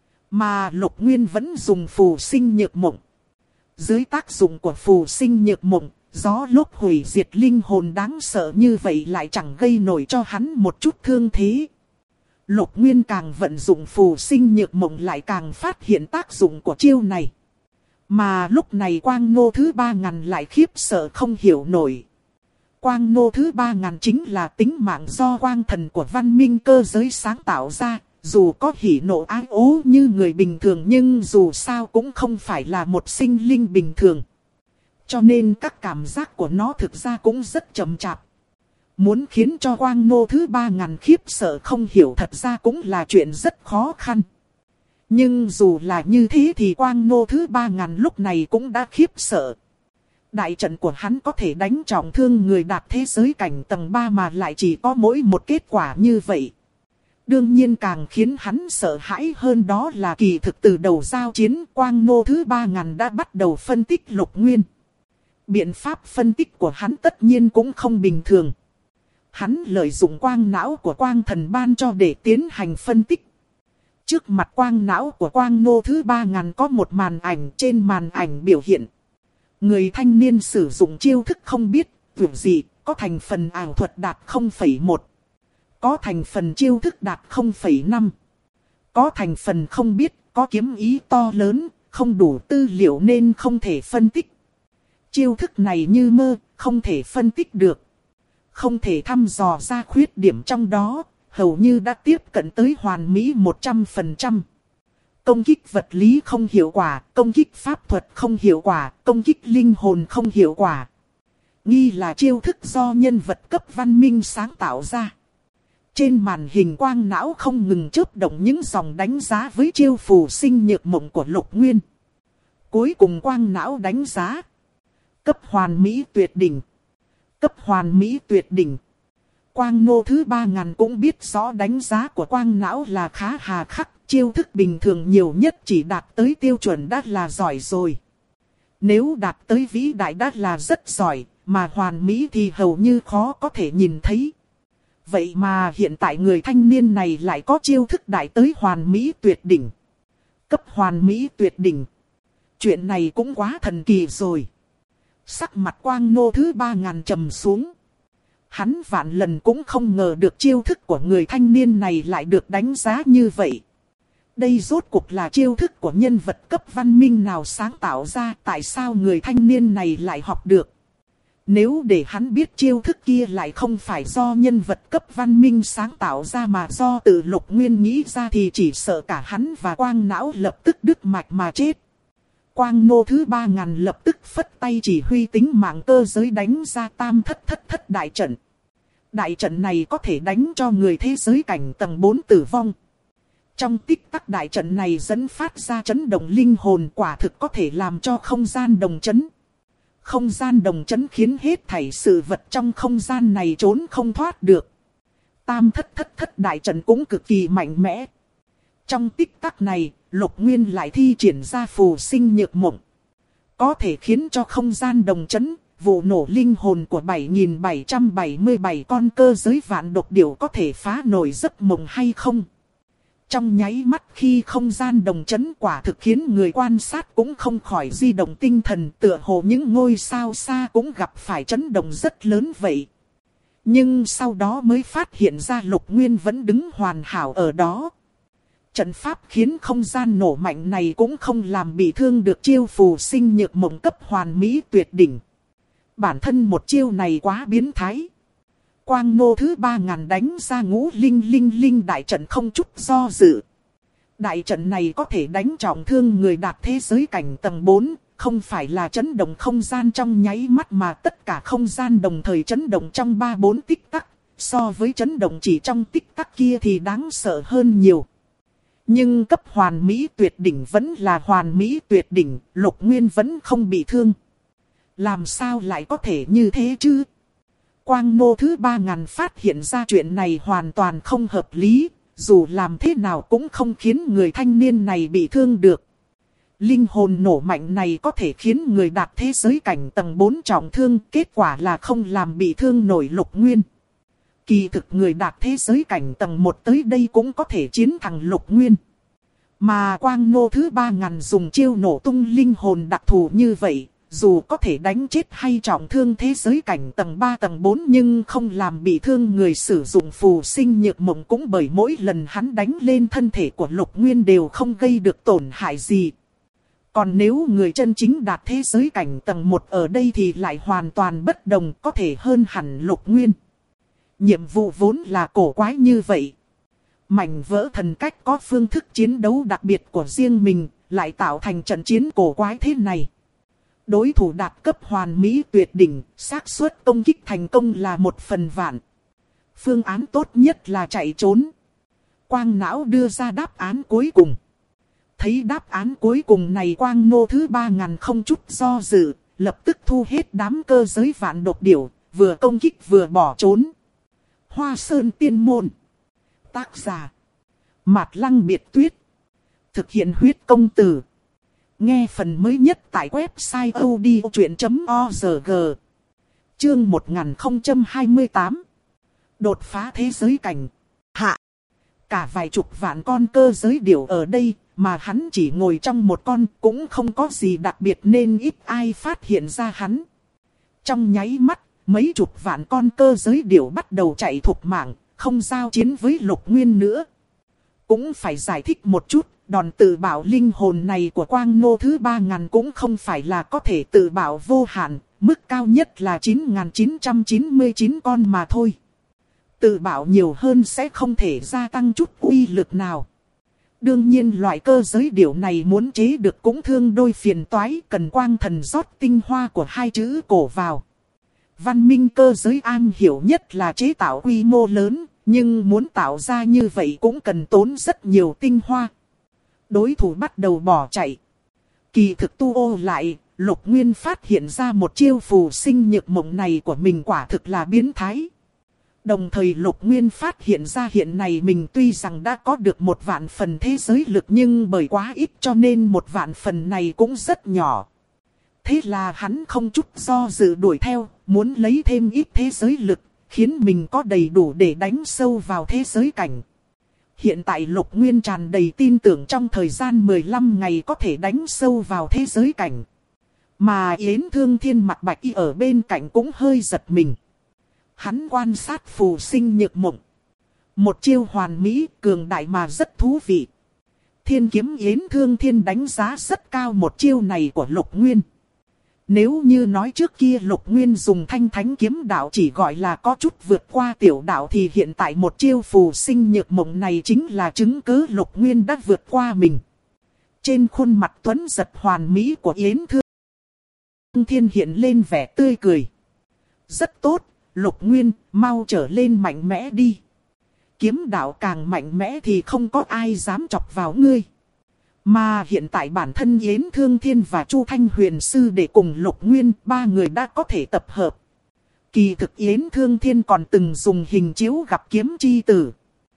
Mà Lục Nguyên vẫn dùng phù sinh nhược mộng. Dưới tác dụng của phù sinh nhược mộng, gió lúc hủy diệt linh hồn đáng sợ như vậy lại chẳng gây nổi cho hắn một chút thương thế. Lục Nguyên càng vận dụng phù sinh nhược mộng lại càng phát hiện tác dụng của chiêu này. Mà lúc này Quang nô thứ 3000 lại khiếp sợ không hiểu nổi. Quang nô thứ 3000 chính là tính mạng do quang thần của văn minh cơ giới sáng tạo ra. Dù có hỉ nộ ái ố như người bình thường nhưng dù sao cũng không phải là một sinh linh bình thường. Cho nên các cảm giác của nó thực ra cũng rất chậm chạp. Muốn khiến cho Quang nô thứ 3000 khiếp sợ không hiểu thật ra cũng là chuyện rất khó khăn. Nhưng dù là như thế thì Quang nô thứ 3000 lúc này cũng đã khiếp sợ. Đại trận của hắn có thể đánh trọng thương người đạt thế giới cảnh tầng 3 mà lại chỉ có mỗi một kết quả như vậy. Đương nhiên càng khiến hắn sợ hãi hơn đó là kỳ thực từ đầu giao chiến Quang nô thứ 3000 đã bắt đầu phân tích Lục Nguyên. Biện pháp phân tích của hắn tất nhiên cũng không bình thường. Hắn lợi dụng quang não của quang thần ban cho để tiến hành phân tích. Trước mặt quang não của Quang nô thứ 3000 có một màn ảnh, trên màn ảnh biểu hiện. Người thanh niên sử dụng chiêu thức không biết, kiểu gì, có thành phần ảo thuật đạt 0,1. Có thành phần chiêu thức đạt 0,5. Có thành phần không biết, có kiếm ý to lớn, không đủ tư liệu nên không thể phân tích. Chiêu thức này như mơ, không thể phân tích được. Không thể thăm dò ra khuyết điểm trong đó, hầu như đã tiếp cận tới hoàn mỹ 100%. Công kích vật lý không hiệu quả, công kích pháp thuật không hiệu quả, công kích linh hồn không hiệu quả. Nghi là chiêu thức do nhân vật cấp văn minh sáng tạo ra. Trên màn hình quang não không ngừng chớp động những dòng đánh giá với chiêu phù sinh nhược mộng của Lục Nguyên. Cuối cùng quang não đánh giá. Cấp hoàn mỹ tuyệt đỉnh. Cấp hoàn mỹ tuyệt đỉnh. Quang nô thứ 3000 cũng biết rõ đánh giá của quang não là khá hà khắc. Chiêu thức bình thường nhiều nhất chỉ đạt tới tiêu chuẩn đã là giỏi rồi. Nếu đạt tới vĩ đại đã là rất giỏi, mà hoàn mỹ thì hầu như khó có thể nhìn thấy. Vậy mà hiện tại người thanh niên này lại có chiêu thức đại tới hoàn mỹ tuyệt đỉnh. Cấp hoàn mỹ tuyệt đỉnh. Chuyện này cũng quá thần kỳ rồi. Sắc mặt Quang Nô thứ 3000 trầm xuống. Hắn vạn lần cũng không ngờ được chiêu thức của người thanh niên này lại được đánh giá như vậy. Đây rốt cuộc là chiêu thức của nhân vật cấp văn minh nào sáng tạo ra, tại sao người thanh niên này lại học được? Nếu để hắn biết chiêu thức kia lại không phải do nhân vật cấp văn minh sáng tạo ra mà do tự Lục Nguyên nghĩ ra thì chỉ sợ cả hắn và Quang Não lập tức đứt mạch mà chết. Quang Nô thứ 3000 lập tức phất tay chỉ huy tính mạng cơ giới đánh ra tam thất đại trận. Đại trận này có thể đánh cho người thế giới cảnh tầng 4 tử vong. Trong tích tắc đại trận này dẫn phát ra chấn động linh hồn, quả thực có thể làm cho không gian đồng chấn. Không gian đồng chấn khiến hết thảy sự vật trong không gian này trốn không thoát được. Tam thất đại trận cũng cực kỳ mạnh mẽ. Trong tích tắc này, Lục Nguyên lại thi triển ra phù sinh nhược mộng. Có thể khiến cho không gian đồng chấn, vụ nổ linh hồn của 7777 con cơ giới vạn độc điểu có thể phá nổi giấc mộng hay không? Trong nháy mắt khi không gian đồng chấn, quả thực khiến người quan sát cũng không khỏi di động tinh thần, tựa hồ những ngôi sao xa cũng gặp phải chấn động rất lớn vậy. Nhưng sau đó mới phát hiện ra Lục Nguyên vẫn đứng hoàn hảo ở đó. Trận pháp khiến không gian nổ mạnh này cũng không làm bị thương được chiêu phù sinh nhược mộng cấp hoàn mỹ tuyệt đỉnh. Bản thân một chiêu này quá biến thái. Quang Nô thứ 3000 đánh ra ngũ linh đại trận không chút do dự. Đại trận này có thể đánh trọng thương người đạt thế giới cảnh tầng 4, không phải là chấn động không gian trong nháy mắt mà tất cả không gian đồng thời chấn động trong 3-4 tích tắc. So với chấn động chỉ trong tích tắc kia thì đáng sợ hơn nhiều. Nhưng cấp hoàn mỹ tuyệt đỉnh vẫn là hoàn mỹ tuyệt đỉnh, Lục Nguyên vẫn không bị thương. Làm sao lại có thể như thế chứ? Quang Nô thứ 3000 phát hiện ra chuyện này hoàn toàn không hợp lý, dù làm thế nào cũng không khiến người thanh niên này bị thương được. Linh hồn nổ mạnh này có thể khiến người đạt thế giới cảnh tầng 4 trọng thương, kết quả là không làm bị thương nổi Lục Nguyên. Kỳ thực người đạt thế giới cảnh tầng 1 tới đây cũng có thể chiến thắng Lục Nguyên. Mà Quang Nô thứ 3000 dùng chiêu nổ tung linh hồn đặc thù như vậy, dù có thể đánh chết hay trọng thương thế giới cảnh tầng 3 tầng 4 nhưng không làm bị thương người sử dụng phù sinh nhược mộng, cũng bởi mỗi lần hắn đánh lên thân thể của Lục Nguyên đều không gây được tổn hại gì. Còn nếu người chân chính đạt thế giới cảnh tầng 1 ở đây thì lại hoàn toàn bất đồng, có thể hơn hẳn Lục Nguyên. Nhiệm vụ vốn là cổ quái như vậy. Mảnh vỡ thần cách có phương thức chiến đấu đặc biệt của riêng mình, lại tạo thành trận chiến cổ quái thế này. Đối thủ đạt cấp hoàn mỹ tuyệt đỉnh, xác suất công kích thành công là 1/1000. Phương án tốt nhất là chạy trốn. Quang Não đưa ra đáp án cuối cùng. Thấy đáp án cuối cùng này, Quang Nô thứ 3000 không chút do dự, lập tức thu hết đám cơ giới vạn độc điểu, vừa công kích vừa bỏ trốn. Hoa Sơn Tiên Môn. Tác giả Mạt Lăng Biệt Tuyết. Thực hiện huyết công từ. Nghe phần mới nhất tại website odchuyện.org. Chương 1028. Đột phá thế giới cảnh. Hạ. Cả vài chục vạn con cơ giới điểu ở đây, mà hắn chỉ ngồi trong một con, cũng không có gì đặc biệt nên ít ai phát hiện ra hắn. Trong nháy mắt, mấy chục vạn con cơ giới điểu bắt đầu chạy thục mạng, không giao chiến với Lục Nguyên nữa. Cũng phải giải thích một chút, đòn tự bảo linh hồn này của Quang Nô thứ 3000 cũng không phải là có thể tự bảo vô hạn, mức cao nhất là 9999 con mà thôi. Tự bảo nhiều hơn sẽ không thể gia tăng chút uy lực nào. Đương nhiên loại cơ giới điểu này muốn chế được cũng thương đôi phiền toái, cần quang thần rót tinh hoa của 2 chữ cổ vào. Văn minh cơ giới am hiểu nhất là chế tạo quy mô lớn, nhưng muốn tạo ra như vậy cũng cần tốn rất nhiều tinh hoa. Đối thủ bắt đầu bỏ chạy. Kỳ thực tu ô lại, Lục Nguyên phát hiện ra một chiêu phù sinh nhược mộng này của mình quả thực là biến thái. Đồng thời Lục Nguyên phát hiện ra hiện nay mình tuy rằng đã có được 1.000 phần thế giới lực nhưng bởi quá ít cho nên 1.000 phần này cũng rất nhỏ. Thế là hắn không chút do dự đuổi theo, muốn lấy thêm ít thế giới lực, khiến mình có đầy đủ để đánh sâu vào thế giới cảnh. Hiện tại Lục Nguyên tràn đầy tin tưởng trong thời gian 15 ngày có thể đánh sâu vào thế giới cảnh. Mà Yến Thương Thiên mặt bạch y ở bên cạnh cũng hơi giật mình. Hắn quan sát phù sinh nhược mộng. Một chiêu hoàn mỹ, cường đại mà rất thú vị. Thiên kiếm Yến Thương Thiên đánh giá rất cao một chiêu này của Lục Nguyên. Nếu như nói trước kia Lục Nguyên dùng thanh thánh kiếm đạo chỉ gọi là có chút vượt qua tiểu đạo, thì hiện tại một chiêu phù sinh nhược mộng này chính là chứng cứ Lục Nguyên đã vượt qua mình. Trên khuôn mặt tuấn giật hoàn mỹ của Yến Thương Thiên hiện lên vẻ tươi cười. Rất tốt, Lục Nguyên, mau trở lên mạnh mẽ đi. Kiếm đạo càng mạnh mẽ thì không có ai dám chọc vào ngươi. Mà hiện tại bản thân Yến Thương Thiên và Chu Thanh Huyền Sư để cùng Lục Nguyên, ba người đã có thể tập hợp. Kỳ thực Yến Thương Thiên còn từng dùng hình chiếu gặp kiếm chi tử.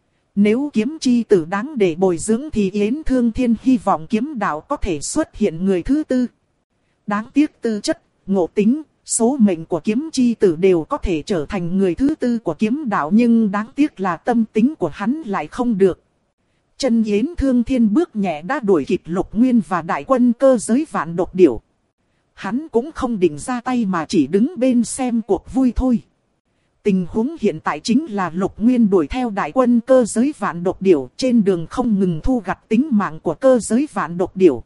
Nếu kiếm chi tử đáng để bồi dưỡng thì Yến Thương Thiên hy vọng kiếm đạo có thể xuất hiện người thứ tư. Đáng tiếc tư chất, ngộ tính, số mệnh của kiếm chi tử đều có thể trở thành người thứ tư của kiếm đạo, nhưng đáng tiếc là tâm tính của hắn lại không được. Chân Yến Thương Thiên bước nhẹ đã đuổi kịp Lục Nguyên và đại quân cơ giới Vạn Độc Điểu. Hắn cũng không định ra tay mà chỉ đứng bên xem cuộc vui thôi. Tình huống hiện tại chính là Lục Nguyên đuổi theo đại quân cơ giới Vạn Độc Điểu, trên đường không ngừng thu gặt tính mạng của cơ giới Vạn Độc Điểu.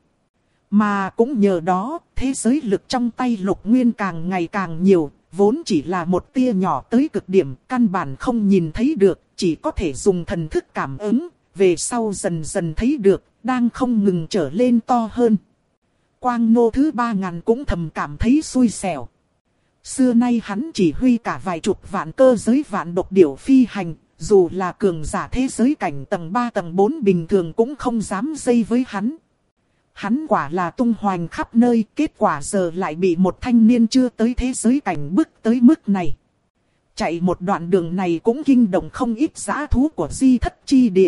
Mà cũng nhờ đó, thế giới lực trong tay Lục Nguyên càng ngày càng nhiều, vốn chỉ là một tia nhỏ tới cực điểm, căn bản không nhìn thấy được, chỉ có thể dùng thần thức cảm ứng, về sau dần dần thấy được, đang không ngừng trở lên to hơn. Quang Nô thứ 3000 cũng thầm cảm thấy xui xẻo. Xưa nay hắn chỉ huy cả vài chục vạn cơ giới Vạn Độc Điểu phi hành, dù là cường giả thế giới cảnh tầng 3 tầng 4 bình thường cũng không dám dây với hắn. Hắn quả là tung hoành khắp nơi, kết quả giờ lại bị một thanh niên chưa tới thế giới cảnh bức tới mức này. Chạy một đoạn đường này cũng kinh động không ít dã thú của Di Thất Chi Địa.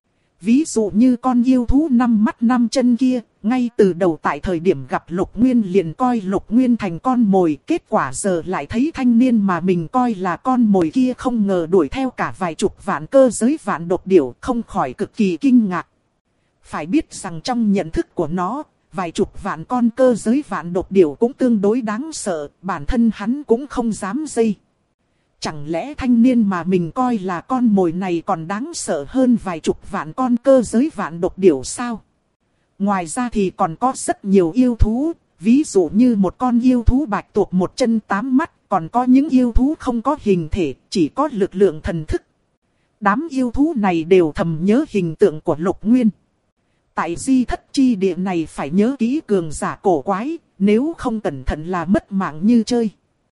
Ví dụ như con yêu thú 5 mắt 5 chân kia, ngay từ đầu tại thời điểm gặp Lục Nguyên liền coi Lục Nguyên thành con mồi, kết quả giờ lại thấy thanh niên mà mình coi là con mồi kia không ngờ đuổi theo cả vài chục vạn cơ giới Vạn Độc Điểu, không khỏi cực kỳ kinh ngạc. Phải biết rằng trong nhận thức của nó, vài chục vạn con cơ giới Vạn Độc Điểu cũng tương đối đáng sợ, bản thân hắn cũng không dám dây. Chẳng lẽ thanh niên mà mình coi là con mồi này còn đáng sợ hơn vài chục vạn con cơ giới Vạn Độc Điểu sao? Ngoài ra thì còn có rất nhiều yêu thú, ví dụ như một con yêu thú bạch tuộc 1 chân 8 mắt, còn có những yêu thú không có hình thể, chỉ có lực lượng thần thức. Đám yêu thú này đều thầm nhớ hình tượng của Lục Nguyên. Tại Di Thất Chi Địa này phải nhớ kỹ cường giả cổ quái, nếu không cẩn thận là mất mạng như chơi.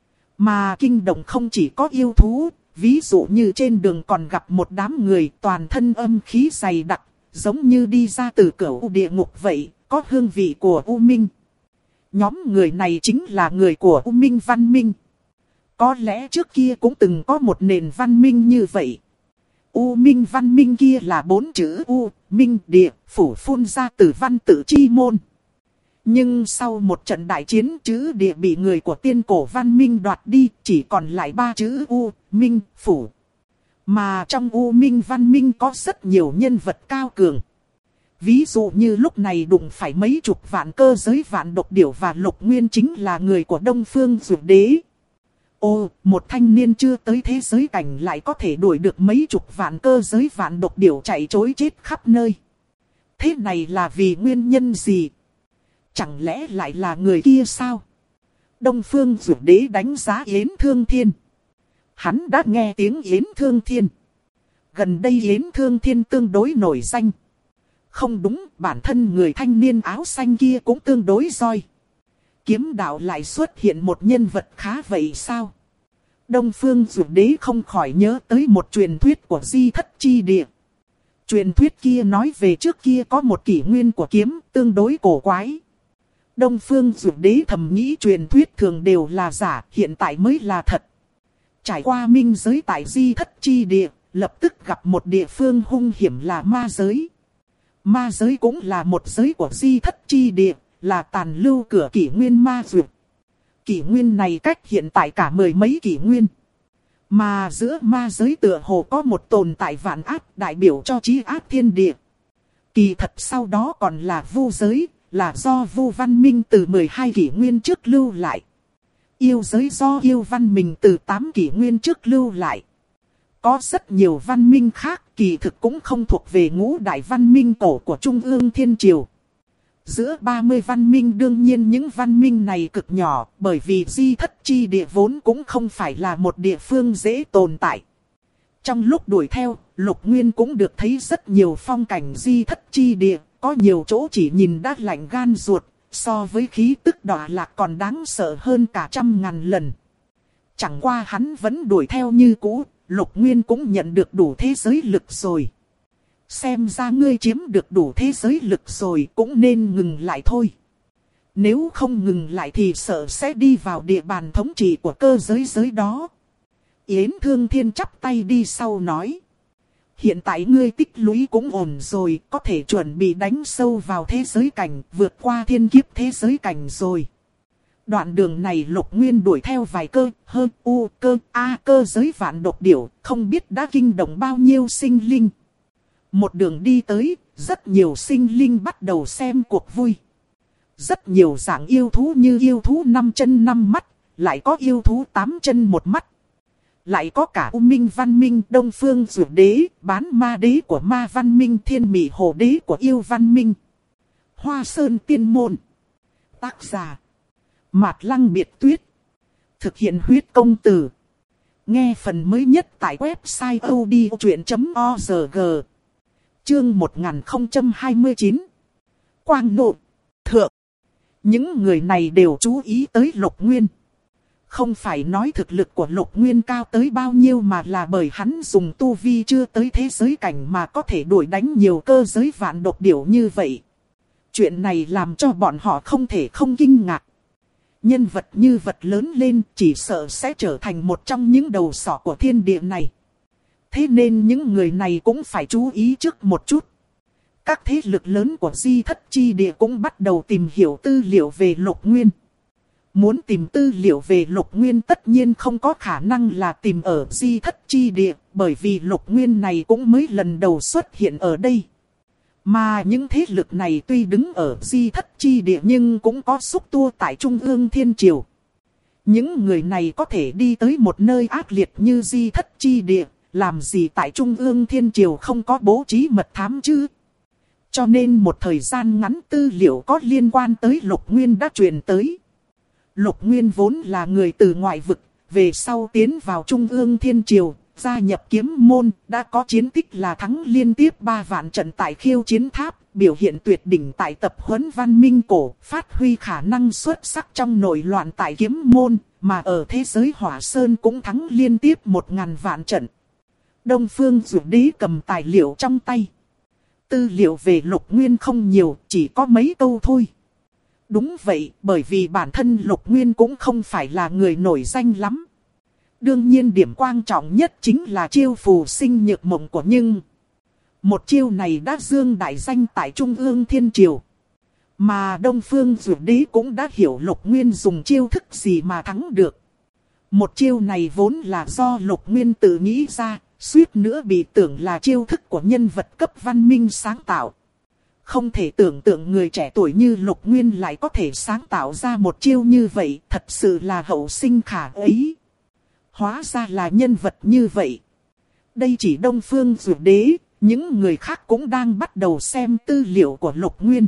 Mà kinh động không chỉ có yêu thú, ví dụ như trên đường còn gặp một đám người toàn thân âm khí dày đặc, giống như đi ra từ cửu địa ngục vậy, có hương vị của U Minh. Nhóm người này chính là người của U Minh văn minh. Có lẽ trước kia cũng từng có một nền văn minh như vậy. U Minh văn minh kia là 4 chữ U, Minh, Địa, Phủ phun ra từ văn tự chi môn. Nhưng sau một trận đại chiến, chữ Địa bị người của tiên cổ văn minh đoạt đi, chỉ còn lại 3 chữ U, Minh, Phủ. Mà trong U Minh văn minh có rất nhiều nhân vật cao cường. Ví dụ như lúc này đụng phải mấy chục vạn cơ giới Vạn Độc Điểu và Lục Nguyên chính là người của Đông Phương Dược Đế. Ô, một thanh niên chưa tới thế giới cảnh lại có thể đuổi được mấy chục vạn cơ giới Vạn Độc Điểu chạy trối chết khắp nơi. Thế này là vì nguyên nhân gì? Chẳng lẽ lại là người kia sao? Đông Phương Dược Đế đánh giá Yến Thương Thiên. Hắn đã nghe tiếng Yến Thương Thiên. Gần đây Yến Thương Thiên tương đối nổi danh. Không đúng, bản thân người thanh niên áo xanh kia cũng tương đối roi. Kiếm đạo lại xuất hiện một nhân vật khá vậy sao? Đông Phương Dược Đế không khỏi nhớ tới một truyền thuyết của Di Thất Chi Địa. Truyền thuyết kia nói về trước kia có một kỷ nguyên của kiếm tương đối cổ quái. Đông Phương Dược Đế thầm nghĩ truyền thuyết thường đều là giả, hiện tại mới là thật. Trải qua minh giới tại Di Thất Chi Địa, lập tức gặp một địa phương hung hiểm là ma giới. Ma giới cũng là một giới của Di Thất Chi Địa, là tàn lưu cửa kỷ nguyên ma dược. Kỷ nguyên này cách hiện tại cả 10 mấy kỷ nguyên. Mà giữa ma giới tựa hồ có một tồn tại vạn ác đại biểu cho trí ác thiên địa. Kỳ thật sau đó còn là vu giới, là do vu văn minh từ 12 kỷ nguyên trước lưu lại. Yêu giới do yêu văn minh từ 8 kỷ nguyên trước lưu lại. Có rất nhiều văn minh khác kỳ thực cũng không thuộc về ngũ đại văn minh cổ của Trung ương Thiên Triều. Giữa 30 văn minh đương nhiên những văn minh này cực nhỏ bởi vì di thất chi địa vốn cũng không phải là một địa phương dễ tồn tại. Trong lúc đuổi theo, Lục Nguyên cũng được thấy rất nhiều phong cảnh di thất chi địa, có nhiều chỗ chỉ nhìn đã lạnh gan ruột, so với khí tức đọa lạc còn đáng sợ hơn cả 100.000 lần. Chẳng qua hắn vẫn đuổi theo như cũ, Lục Nguyên cũng nhận được đủ thế giới lực rồi. Xem ra ngươi chiếm được đủ thế giới lực rồi cũng nên ngừng lại thôi. Nếu không ngừng lại thì sợ sẽ đi vào địa bàn thống trị của cơ giới đó. Yến Thương Thiên chắp tay đi sau nói. Hiện tại ngươi tích lũy cũng ổn rồi, có thể chuẩn bị đánh sâu vào thế giới cảnh, vượt qua thiên kiếp thế giới cảnh rồi. Đoạn đường này Lục Nguyên đuổi theo vài cơ giới vạn độc điểu, không biết đã kinh động bao nhiêu sinh linh. Một đường đi tới, rất nhiều sinh linh bắt đầu xem cuộc vui. Rất nhiều dạng yêu thú như yêu thú 5 chân 5 mắt, lại có yêu thú 8 chân 1 mắt. Lại có cả U Minh Văn Minh, Đông Phương Dụ Đế, Bán Ma Đế của Ma Văn Minh, Thiên Mị Hồ Đế của Yêu Văn Minh. Hoa Sơn Tiên Môn. Tác giả Mạt Lăng Biệt Tuyết. Thực hiện huyết công từ. Nghe phần mới nhất tại website odchuyện.org. Chương 1029. Quang Nộ Thượng. Những người này đều chú ý tới Lục Nguyên. Không phải nói thực lực của Lục Nguyên cao tới bao nhiêu mà là bởi hắn dùng tu vi chưa tới thế giới cảnh mà có thể đuổi đánh nhiều cơ giới vạn độc điểu như vậy. Chuyện này làm cho bọn họ không thể không kinh ngạc. Nhân vật như vật lớn lên chỉ sợ sẽ trở thành một trong những đầu sỏ của thiên địa này. Thế nên những người này cũng phải chú ý trước một chút. Các thế lực lớn của di thất chi địa cũng bắt đầu tìm hiểu tư liệu về Lục Nguyên. Muốn tìm tư liệu về Lục Nguyên tất nhiên không có khả năng là tìm ở di thất chi địa, bởi vì Lục Nguyên này cũng mới lần đầu xuất hiện ở đây. Mà những thế lực này tuy đứng ở di thất chi địa nhưng cũng có xúc tua tại Trung ương Thiên Triều. Những người này có thể đi tới một nơi ác liệt như di thất chi địa, làm gì tại Trung ương Thiên Triều không có bố trí mật thám chứ? Cho nên một thời gian ngắn tư liệu có liên quan tới Lục Nguyên đã truyền tới. Lục Nguyên vốn là người từ ngoại vực, về sau tiến vào Trung ương Thiên Triều, gia nhập kiếm môn, đã có chiến tích là thắng liên tiếp 3 vạn trận tại Khiêu Chiến Tháp, biểu hiện tuyệt đỉnh tại tập huấn văn minh cổ, phát huy khả năng xuất sắc trong nội loạn tại kiếm môn, mà ở thế giới Hỏa Sơn cũng thắng liên tiếp 1000 vạn trận. Đông Phương Dụ Đế cầm tài liệu trong tay. Tư liệu về Lục Nguyên không nhiều, chỉ có mấy câu thôi. Đúng vậy, bởi vì bản thân Lục Nguyên cũng không phải là người nổi danh lắm. Đương nhiên điểm quan trọng nhất chính là chiêu phù sinh nhược mộng của nhưng. Một chiêu này đã dương đại danh tại Trung ương Thiên Triều. Mà Đông Phương Dụ Đế cũng đã hiểu Lục Nguyên dùng chiêu thức gì mà thắng được. Một chiêu này vốn là do Lục Nguyên tự nghĩ ra, suýt nữa bị tưởng là chiêu thức của nhân vật cấp văn minh sáng tạo. Không thể tưởng tượng người trẻ tuổi như Lục Nguyên lại có thể sáng tạo ra một chiêu như vậy, thật sự là hậu sinh khả ấy. Hóa ra là nhân vật như vậy. Đây chỉ Đông Phương Dụ Đế, những người khác cũng đang bắt đầu xem tư liệu của Lục Nguyên.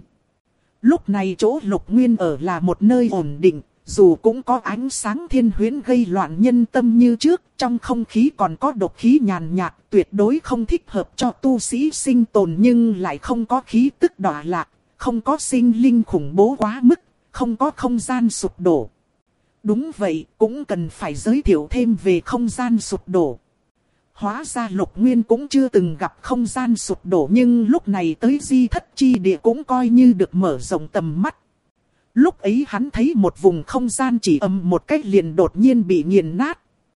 Lúc này chỗ Lục Nguyên ở là một nơi ổn định, dù cũng có ánh sáng thiên huyễn gây loạn nhân tâm như trước, trong không khí còn có độc khí nhàn nhạt, tuyệt đối không thích hợp cho tu sĩ sinh tồn nhưng lại không có khí tức đọa lạc, không có sinh linh khủng bố quá mức, không có không gian sụp đổ. Đúng vậy, cũng cần phải giới thiệu thêm về không gian sụp đổ. Hóa ra Lục Nguyên cũng chưa từng gặp không gian sụp đổ nhưng lúc này tới di thất chi địa cũng coi như được mở rộng tầm mắt. Lúc ấy hắn thấy một vùng không gian chỉ ầm một cách liền đột nhiên bị nghiền nát.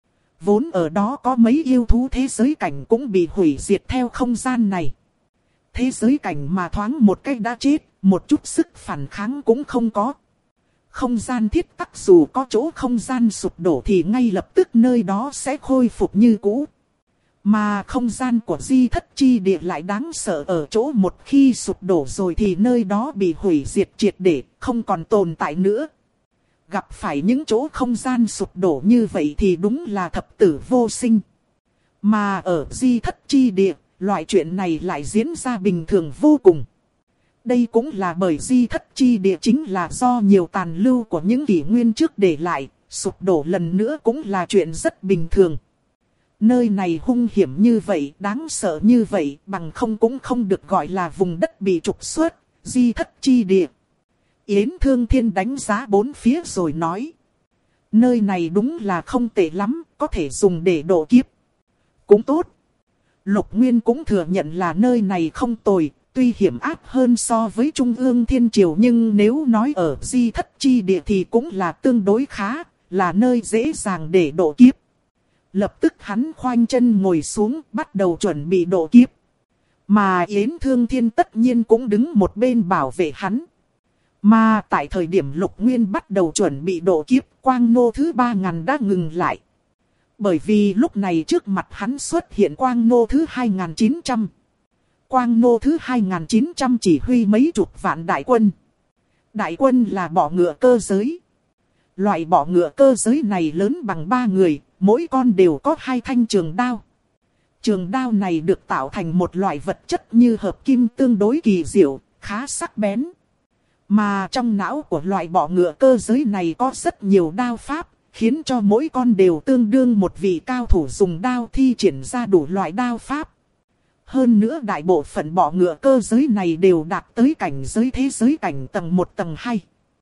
Vốn ở đó có mấy yêu thú thế giới cảnh cũng bị hủy diệt theo không gian này. Thế giới cảnh mà thoáng một cách đã chết, một chút sức phản kháng cũng không có. không gian thiết tắc dù có chỗ không gian sụp đổ thì ngay lập tức nơi đó sẽ khôi phục như cũ. Mà không gian của di thất chi địa lại đáng sợ ở chỗ một khi sụp đổ rồi thì nơi đó bị hủy diệt triệt để, không còn tồn tại nữa. Gặp phải những chỗ không gian sụp đổ như vậy thì đúng là thập tử vô sinh. Mà ở di thất chi địa, loại chuyện này lại diễn ra bình thường vô cùng. Đây cũng là bởi di thất chi địa chính là do nhiều tàn lưu của những kỷ nguyên trước để lại, sụp đổ lần nữa cũng là chuyện rất bình thường. Nơi này hung hiểm như vậy, đáng sợ như vậy, bằng không cũng không được gọi là vùng đất bị trục xuất, di thất chi địa. Yến Thương Thiên đánh giá bốn phía rồi nói. Nơi này đúng là không tệ lắm, có thể dùng để độ kiếp. Cũng tốt. Lục Nguyên cũng thừa nhận là nơi này không tồi, tuy hiểm ác hơn so với Trung ương Thiên Triều nhưng nếu nói ở di thất chi địa thì cũng là tương đối khá, là nơi dễ dàng để độ kiếp. Lập tức hắn khoanh chân ngồi xuống bắt đầu chuẩn bị độ kiếp. Mà Yến Thương Thiên tất nhiên cũng đứng một bên bảo vệ hắn. Mà tại thời điểm Lục Nguyên bắt đầu chuẩn bị độ kiếp, quang nô thứ 3000 đã ngừng lại. Bởi vì lúc này trước mặt hắn xuất hiện quang nô thứ 2900. Quang nô thứ 2900 chỉ huy mấy chục vạn đại quân. Đại quân là bọ ngựa cơ giới. Loại bọ ngựa cơ giới này lớn bằng 3 người, mỗi con đều có 2 thanh trường đao. Trường đao này được tạo thành một loại vật chất như hợp kim tương đối kỳ diệu, khá sắc bén. Mà trong não của loại bọ ngựa cơ giới này có rất nhiều đao pháp, khiến cho mỗi con đều tương đương một vị cao thủ dùng đao thi triển ra đủ loại đao pháp. Hơn nữa đại bộ phận bọ ngựa cơ giới này đều đạt tới cảnh giới thế giới cảnh tầng 1 tầng 2.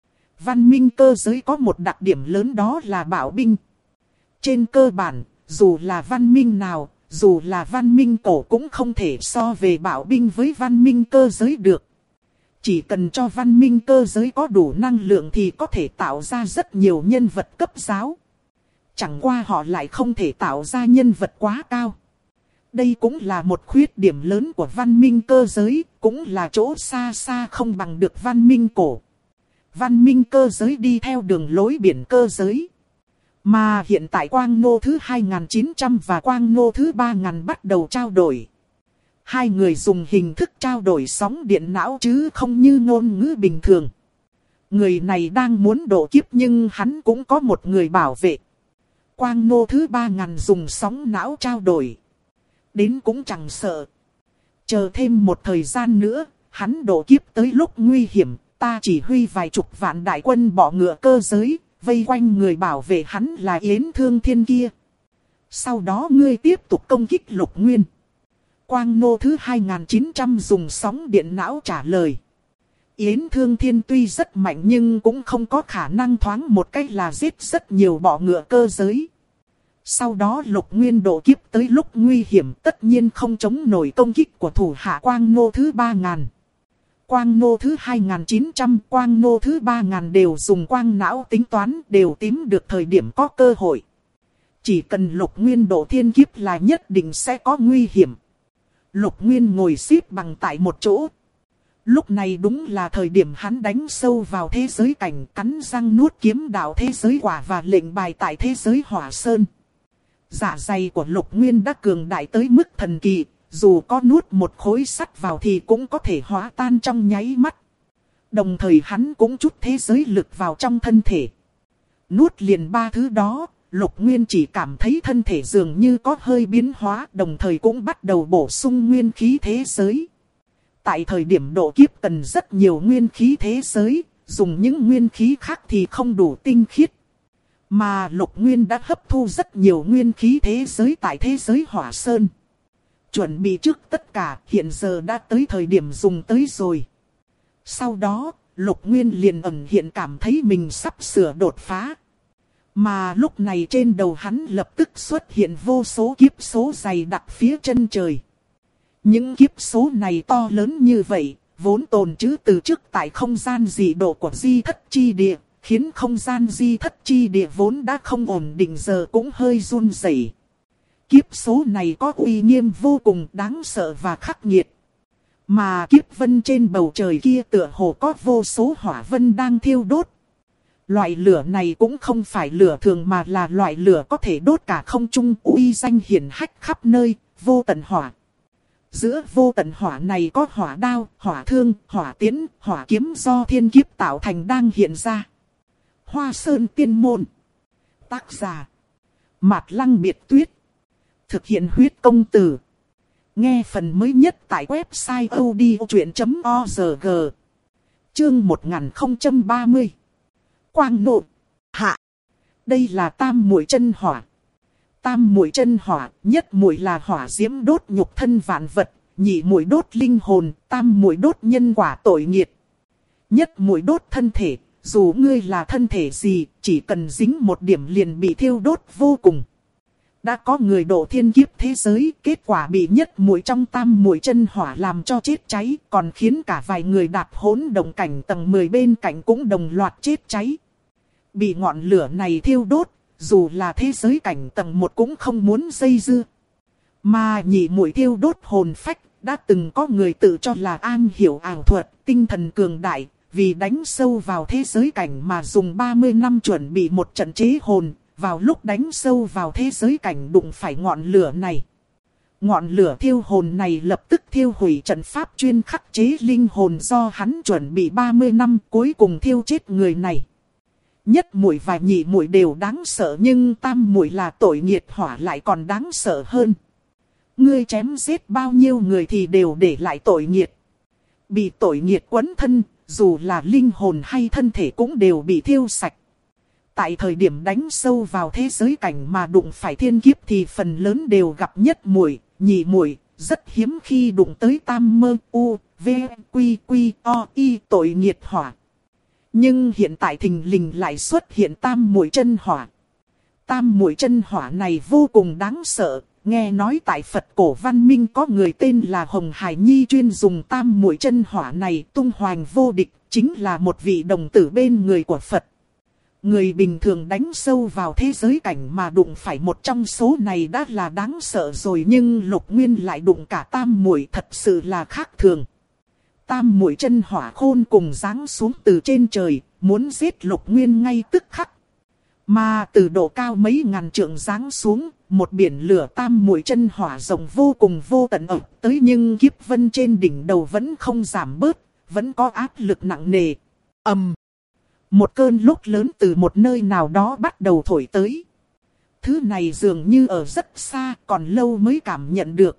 Văn minh cơ giới có một đặc điểm lớn đó là bảo binh. Trên cơ bản, dù là văn minh nào, dù là văn minh cổ cũng không thể so về bảo binh với văn minh cơ giới được. Chỉ cần cho văn minh cơ giới có đủ năng lượng thì có thể tạo ra rất nhiều nhân vật cấp giáo. Chẳng qua họ lại không thể tạo ra nhân vật quá cao. Đây cũng là một khuyết điểm lớn của văn minh cơ giới, cũng là chỗ xa xa không bằng được văn minh cổ. Văn minh cơ giới đi theo đường lối biển cơ giới. Mà hiện tại quang nô thứ 2900 và quang nô thứ 3000 bắt đầu trao đổi. Hai người dùng hình thức trao đổi sóng điện não chứ không như ngôn ngữ bình thường. Người này đang muốn độ kiếp nhưng hắn cũng có một người bảo vệ. Quang nô thứ 3000 dùng sóng não trao đổi. Đến cũng chẳng sợ. Chờ thêm một thời gian nữa, hắn độ kiếp tới lúc nguy hiểm, ta chỉ huy vài chục vạn đại quân bọ ngựa cơ giới, vây quanh người bảo vệ hắn là Yến Thương Thiên kia. Sau đó ngươi tiếp tục công kích Lục Nguyên. Quang nô thứ 2900 dùng sóng điện não trả lời. Yến Thương Thiên tuy rất mạnh nhưng cũng không có khả năng thoáng một cách là giết rất nhiều bọ ngựa cơ giới. Sau đó Lục Nguyên độ kiếp tới lúc nguy hiểm tất nhiên không chống nổi công kích của thủ hạ quang nô thứ 3000. Quang nô thứ 2900, quang nô thứ 3000 đều dùng quang não tính toán, đều tím được thời điểm có cơ hội. Chỉ cần Lục Nguyên độ thiên kiếp là nhất định sẽ có nguy hiểm. Lục Nguyên ngồi xếp bằng tại một chỗ. Lúc này đúng là thời điểm hắn đánh sâu vào thế giới cảnh, cắn răng nuốt kiếm đạo thế giới quả và lệnh bài tại thế giới hỏa sơn. Dạ dày của Lục Nguyên đã cường đại tới mức thần kỳ, dù có nuốt một khối sắt vào thì cũng có thể hóa tan trong nháy mắt. Đồng thời hắn cũng trút thế giới lực vào trong thân thể. Nuốt liền 3 thứ đó, Lục Nguyên chỉ cảm thấy thân thể dường như có hơi biến hóa, đồng thời cũng bắt đầu bổ sung nguyên khí thế giới. Tại thời điểm độ kiếp cần rất nhiều nguyên khí thế giới, dùng những nguyên khí khác thì không đủ tinh khiết. Mà Lục Nguyên đã hấp thu rất nhiều nguyên khí thế giới tại thế giới hỏa sơn. Chuẩn bị trước tất cả, hiện giờ đã tới thời điểm dùng tới rồi. Sau đó, Lục Nguyên liền ẩn hiện cảm thấy mình sắp sửa đột phá. Mà lúc này trên đầu hắn lập tức xuất hiện vô số kiếp số dày đặc phía chân trời. Những kiếp số này to lớn như vậy, vốn tồn trữ từ trước tại không gian dị độ của di thất chi địa, khiến không gian di thất chi địa vốn đã không ổn định giờ cũng hơi run rẩy. Kiếp số này có uy nghiêm vô cùng đáng sợ và khắc nghiệt. Mà kiếp vân trên bầu trời kia tựa hồ có vô số hỏa vân đang thiêu đốt. Loại lửa này cũng không phải lửa thường mà là loại lửa có thể đốt cả không trung, uy danh hiển hách khắp nơi, vô tận hỏa. Giữa vô tận hỏa này có hỏa đao, hỏa thương, hỏa tiễn, hỏa kiếm do thiên kiếp tạo thành đang hiện ra. Hoa Sơn Tiên Môn. Tác giả: Mạt Lăng Biệt Tuyết. Thực hiện huyết công từ. Nghe phần mới nhất tại website odchuyện.org. Chương 1030. Quang nộ. Hạ. Đây là tam muội chân hỏa. Tam muội chân hỏa, nhất muội là hỏa diễm đốt nhục thân vạn vật, nhị muội đốt linh hồn, tam muội đốt nhân quả tội nghiệt. Nhất muội đốt thân thể, dù ngươi là thân thể gì, chỉ cần dính một điểm liền bị thiêu đốt vô cùng. Đã có người độ thiên kiếp thế giới, kết quả bị nhất muội trong tam muội chân hỏa làm cho chết cháy, còn khiến cả vài người đạp hỗn động cảnh tầng 10 bên cạnh cũng đồng loạt chết cháy. Bị ngọn lửa này thiêu đốt, dù là thế giới cảnh tầng 1 cũng không muốn dây dưa. Mà nhị muội thiêu đốt hồn phách, đã từng có người tự cho là an hiểu ảo thuật, tinh thần cường đại, vì đánh sâu vào thế giới cảnh mà dùng 30 năm chuẩn bị một trận chế hồn. Vào lúc đánh sâu vào thế giới cảnh đụng phải ngọn lửa này. Ngọn lửa thiêu hồn này lập tức thiêu hủy trận pháp chuyên khắc chế linh hồn do hắn chuẩn bị 30 năm, cuối cùng thiêu chết người này. Nhất muội và nhị muội đều đáng sợ, nhưng tam muội là tội nghiệt hỏa lại còn đáng sợ hơn. Ngươi chém giết bao nhiêu người thì đều để lại tội nghiệt. Bị tội nghiệt quấn thân, dù là linh hồn hay thân thể cũng đều bị thiêu sạch. Tại thời điểm đánh sâu vào thế giới cảnh mà đụng phải thiên kiếp thì phần lớn đều gặp nhất muội, nhị muội, rất hiếm khi đụng tới tam mơ u, v, quy quy, o, y tội nghiệt hỏa. Nhưng hiện tại thình lình lại xuất hiện tam muội chân hỏa. Tam muội chân hỏa này vô cùng đáng sợ, nghe nói tại Phật cổ văn minh có người tên là Hồng Hải Nhi chuyên dùng tam muội chân hỏa này tung hoành vô địch, chính là một vị đồng tử bên người của Phật. Người bình thường đánh sâu vào thế giới cảnh mà đụng phải một trong số này đã là đáng sợ rồi, nhưng Lục Nguyên lại đụng cả tam muội, thật sự là khác thường. Tam muội chân hỏa khôn cùng giáng xuống từ trên trời, muốn giết Lục Nguyên ngay tức khắc. Mà từ độ cao mấy ngàn trượng giáng xuống, một biển lửa tam muội chân hỏa rộng vô cùng vô tận ập tới, nhưng kiếp vân trên đỉnh đầu vẫn không giảm bớt, vẫn có áp lực nặng nề. Một cơn lốc lớn từ một nơi nào đó bắt đầu thổi tới. Thứ này dường như ở rất xa, còn lâu mới cảm nhận được.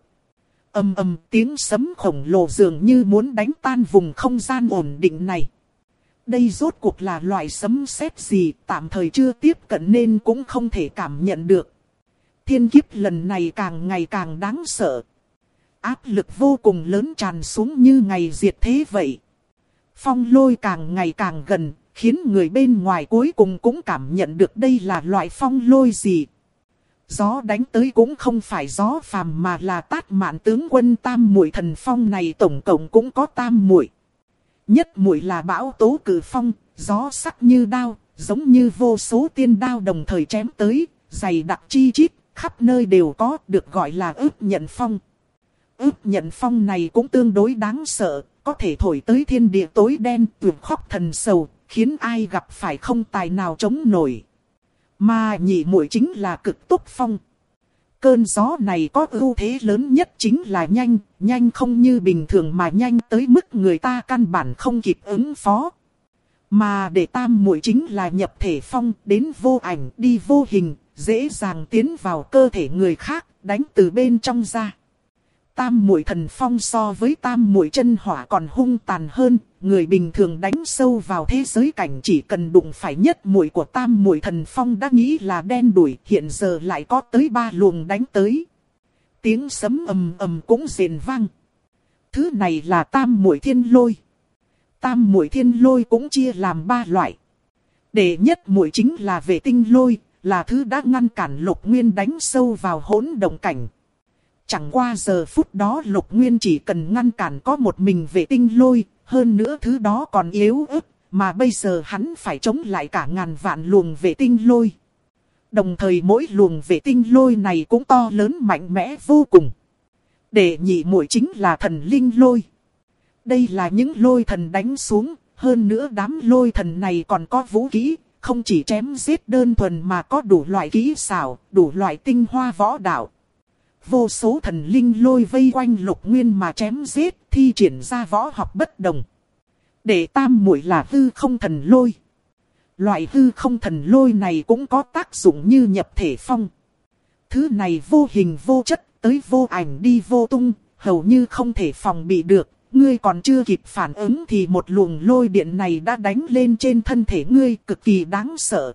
Tiếng sấm khổng lồ dường như muốn đánh tan vùng không gian ổn định này. Đây rốt cuộc là loại sấm sét gì, tạm thời chưa tiếp cận nên cũng không thể cảm nhận được. Thiên kiếp lần này càng ngày càng đáng sợ. Áp lực vô cùng lớn tràn xuống như ngày diệt thế vậy. Phong lôi càng ngày càng gần, khiến người bên ngoài cuối cùng cũng cảm nhận được đây là loại phong lôi gì. Gió đánh tới cũng không phải gió phàm mà là Tát Mạn tướng quân tam muội thần phong này, tổng cộng cũng có tam muội. Nhất muội là bão tố cử phong, gió sắc như đao, giống như vô số tiên đao đồng thời chém tới, dày đặc chi chít, khắp nơi đều có, được gọi là ức nhận phong. Ức nhận phong này cũng tương đối đáng sợ, có thể thổi tới thiên địa tối đen, tuyệt khóc thần sầu, khiến ai gặp phải không tài nào chống nổi. Mà nhị muội chính là cực tốc phong. Cơn gió này có ưu thế lớn nhất chính là nhanh, nhanh không như bình thường mà nhanh tới mức người ta căn bản không kịp ứng phó. Mà để tam muội chính là nhập thể phong, đến vô ảnh đi vô hình, dễ dàng tiến vào cơ thể người khác, đánh từ bên trong ra. Tam muội thần phong so với tam muội chân hỏa còn hung tàn hơn, người bình thường đánh sâu vào thế giới cảnh chỉ cần đụng phải nhất muội của tam muội thần phong đã nghĩ là đen đủi, hiện giờ lại có tới 3 luồng đánh tới. Tiếng sấm ầm cũng rền vang. Thứ này là tam muội thiên lôi. Tam muội thiên lôi cũng chia làm 3 loại. Đệ nhất muội chính là vệ tinh lôi, là thứ đã ngăn cản Lục Nguyên đánh sâu vào hỗn động cảnh. Chẳng qua giờ phút đó Lục Nguyên chỉ cần ngăn cản có một mình vệ tinh lôi, hơn nữa thứ đó còn yếu ớt, mà bây giờ hắn phải chống lại cả ngàn vạn luồng vệ tinh lôi. Đồng thời mỗi luồng vệ tinh lôi này cũng to lớn mạnh mẽ vô cùng. Đệ nhị muội chính là thần linh lôi. Đây là những lôi thần đánh xuống, hơn nữa đám lôi thần này còn có vũ khí, không chỉ chém giết đơn thuần mà có đủ loại kỹ xảo, đủ loại tinh hoa võ đạo. Vô số thần linh lôi vây quanh Lục Nguyên mà chém giết, thi triển ra võ học bất đồng. Để tam muội là hư không thần lôi. Loại hư không thần lôi này cũng có tác dụng như nhập thể phong. Thứ này vô hình vô chất, tới vô ảnh đi vô tung, hầu như không thể phòng bị được. Ngươi còn chưa kịp phản ứng thì một luồng lôi điện này đã đánh lên trên thân thể ngươi, cực kỳ đáng sợ.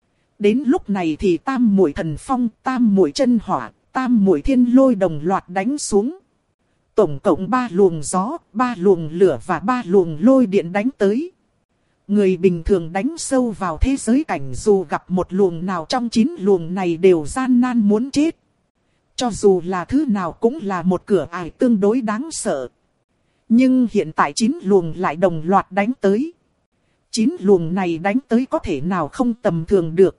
Đến lúc này thì tam muội thần phong, tam muội chân hỏa, tam muội thiên lôi đồng loạt đánh xuống. Tổng cộng 3 luồng gió, 3 luồng lửa và 3 luồng lôi điện đánh tới. Người bình thường đánh sâu vào thế giới cảnh dù gặp một luồng nào trong 9 luồng này đều gian nan muốn chết. Cho dù là thứ nào cũng là một cửa ải tương đối đáng sợ. Nhưng hiện tại 9 luồng lại đồng loạt đánh tới. 9 luồng này đánh tới có thể nào không tầm thường được.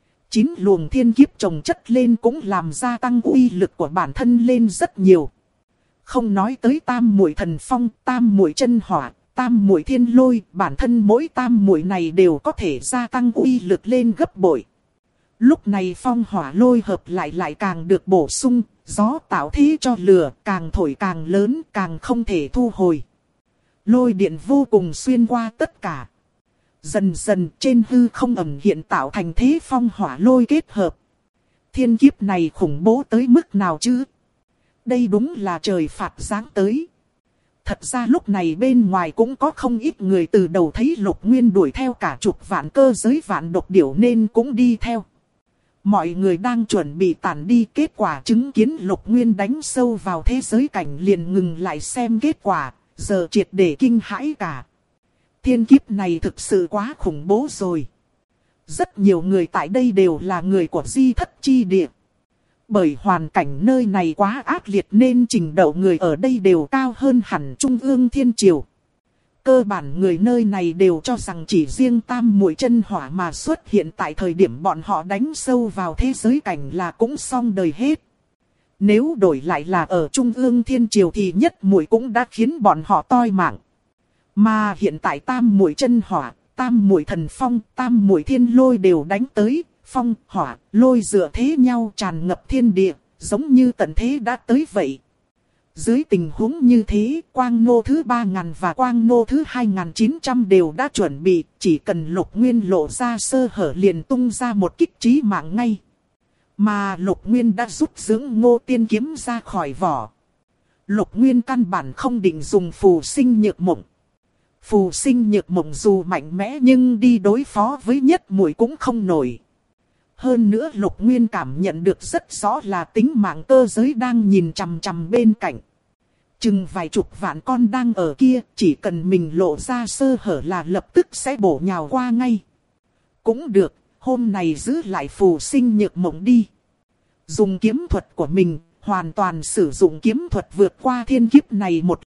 9 luồng thiên kiếp chồng chất lên cũng làm gia tăng uy lực của bản thân lên rất nhiều. Không nói tới tam muội thần phong, tam muội chân hỏa, tam muội thiên lôi, bản thân mỗi tam muội này đều có thể gia tăng uy lực lên gấp bội. Lúc này phong hỏa lôi hợp lại càng được bổ sung, gió tạo thế cho lửa càng thổi càng lớn, càng không thể thu hồi. Lôi điện vô cùng xuyên qua tất cả. Dần dần trên hư không ẩn hiện tạo thành thế phong hỏa lôi kết hợp. Thiên kiếp này khủng bố tới mức nào chứ? Đây đúng là trời phạt giáng tới. Thật ra lúc này bên ngoài cũng có không ít người từ đầu thấy Lục Nguyên đuổi theo cả chục vạn cơ giới vạn độc điểu nên cũng đi theo. Mọi người đang chuẩn bị tản đi, kết quả chứng kiến Lục Nguyên đánh sâu vào thế giới cảnh liền ngừng lại xem kết quả, giờ triệt để kinh hãi cả. Thiên kiếp này thực sự quá khủng bố rồi. Rất nhiều người tại đây đều là người của Di Thất Chi Địa. Bởi hoàn cảnh nơi này quá ác liệt nên trình độ người ở đây đều cao hơn hẳn Trung ương Thiên Triều. Cơ bản người nơi này đều cho rằng chỉ riêng tam muội chân hỏa mà xuất hiện tại thời điểm bọn họ đánh sâu vào thế giới cảnh là cũng xong đời hết. Nếu đổi lại là ở Trung ương Thiên Triều thì nhất muội cũng đã khiến bọn họ toi mạng. Mà hiện tại tam muội chân hỏa, tam muội thần phong, tam muội thiên lôi đều đánh tới, phong, hỏa, lôi dựa thế nhau tràn ngập thiên địa, giống như tận thế đã tới vậy. Dưới tình huống như thế, quang nô thứ 3000 và quang nô thứ 2900 đều đã chuẩn bị, chỉ cần Lục Nguyên lộ ra sơ hở liền tung ra một kích chí mạng ngay. Mà Lục Nguyên đã rút dưỡng Ngô Tiên kiếm ra khỏi vỏ. Lục Nguyên căn bản không định dùng phù sinh nhược mộng. Phù sinh nhược mộng dù mạnh mẽ nhưng đi đối phó với nhất muội cũng không nổi. Hơn nữa Lục Nguyên cảm nhận được rất rõ là tính mạng cơ giới đang nhìn chằm chằm bên cạnh. Chừng vài chục vạn con đang ở kia, chỉ cần mình lộ ra sơ hở là lập tức sẽ bổ nhào qua ngay. Cũng được, hôm nay giữ lại phù sinh nhược mộng đi. Dùng kiếm thuật của mình, hoàn toàn sử dụng kiếm thuật vượt qua thiên kiếp này một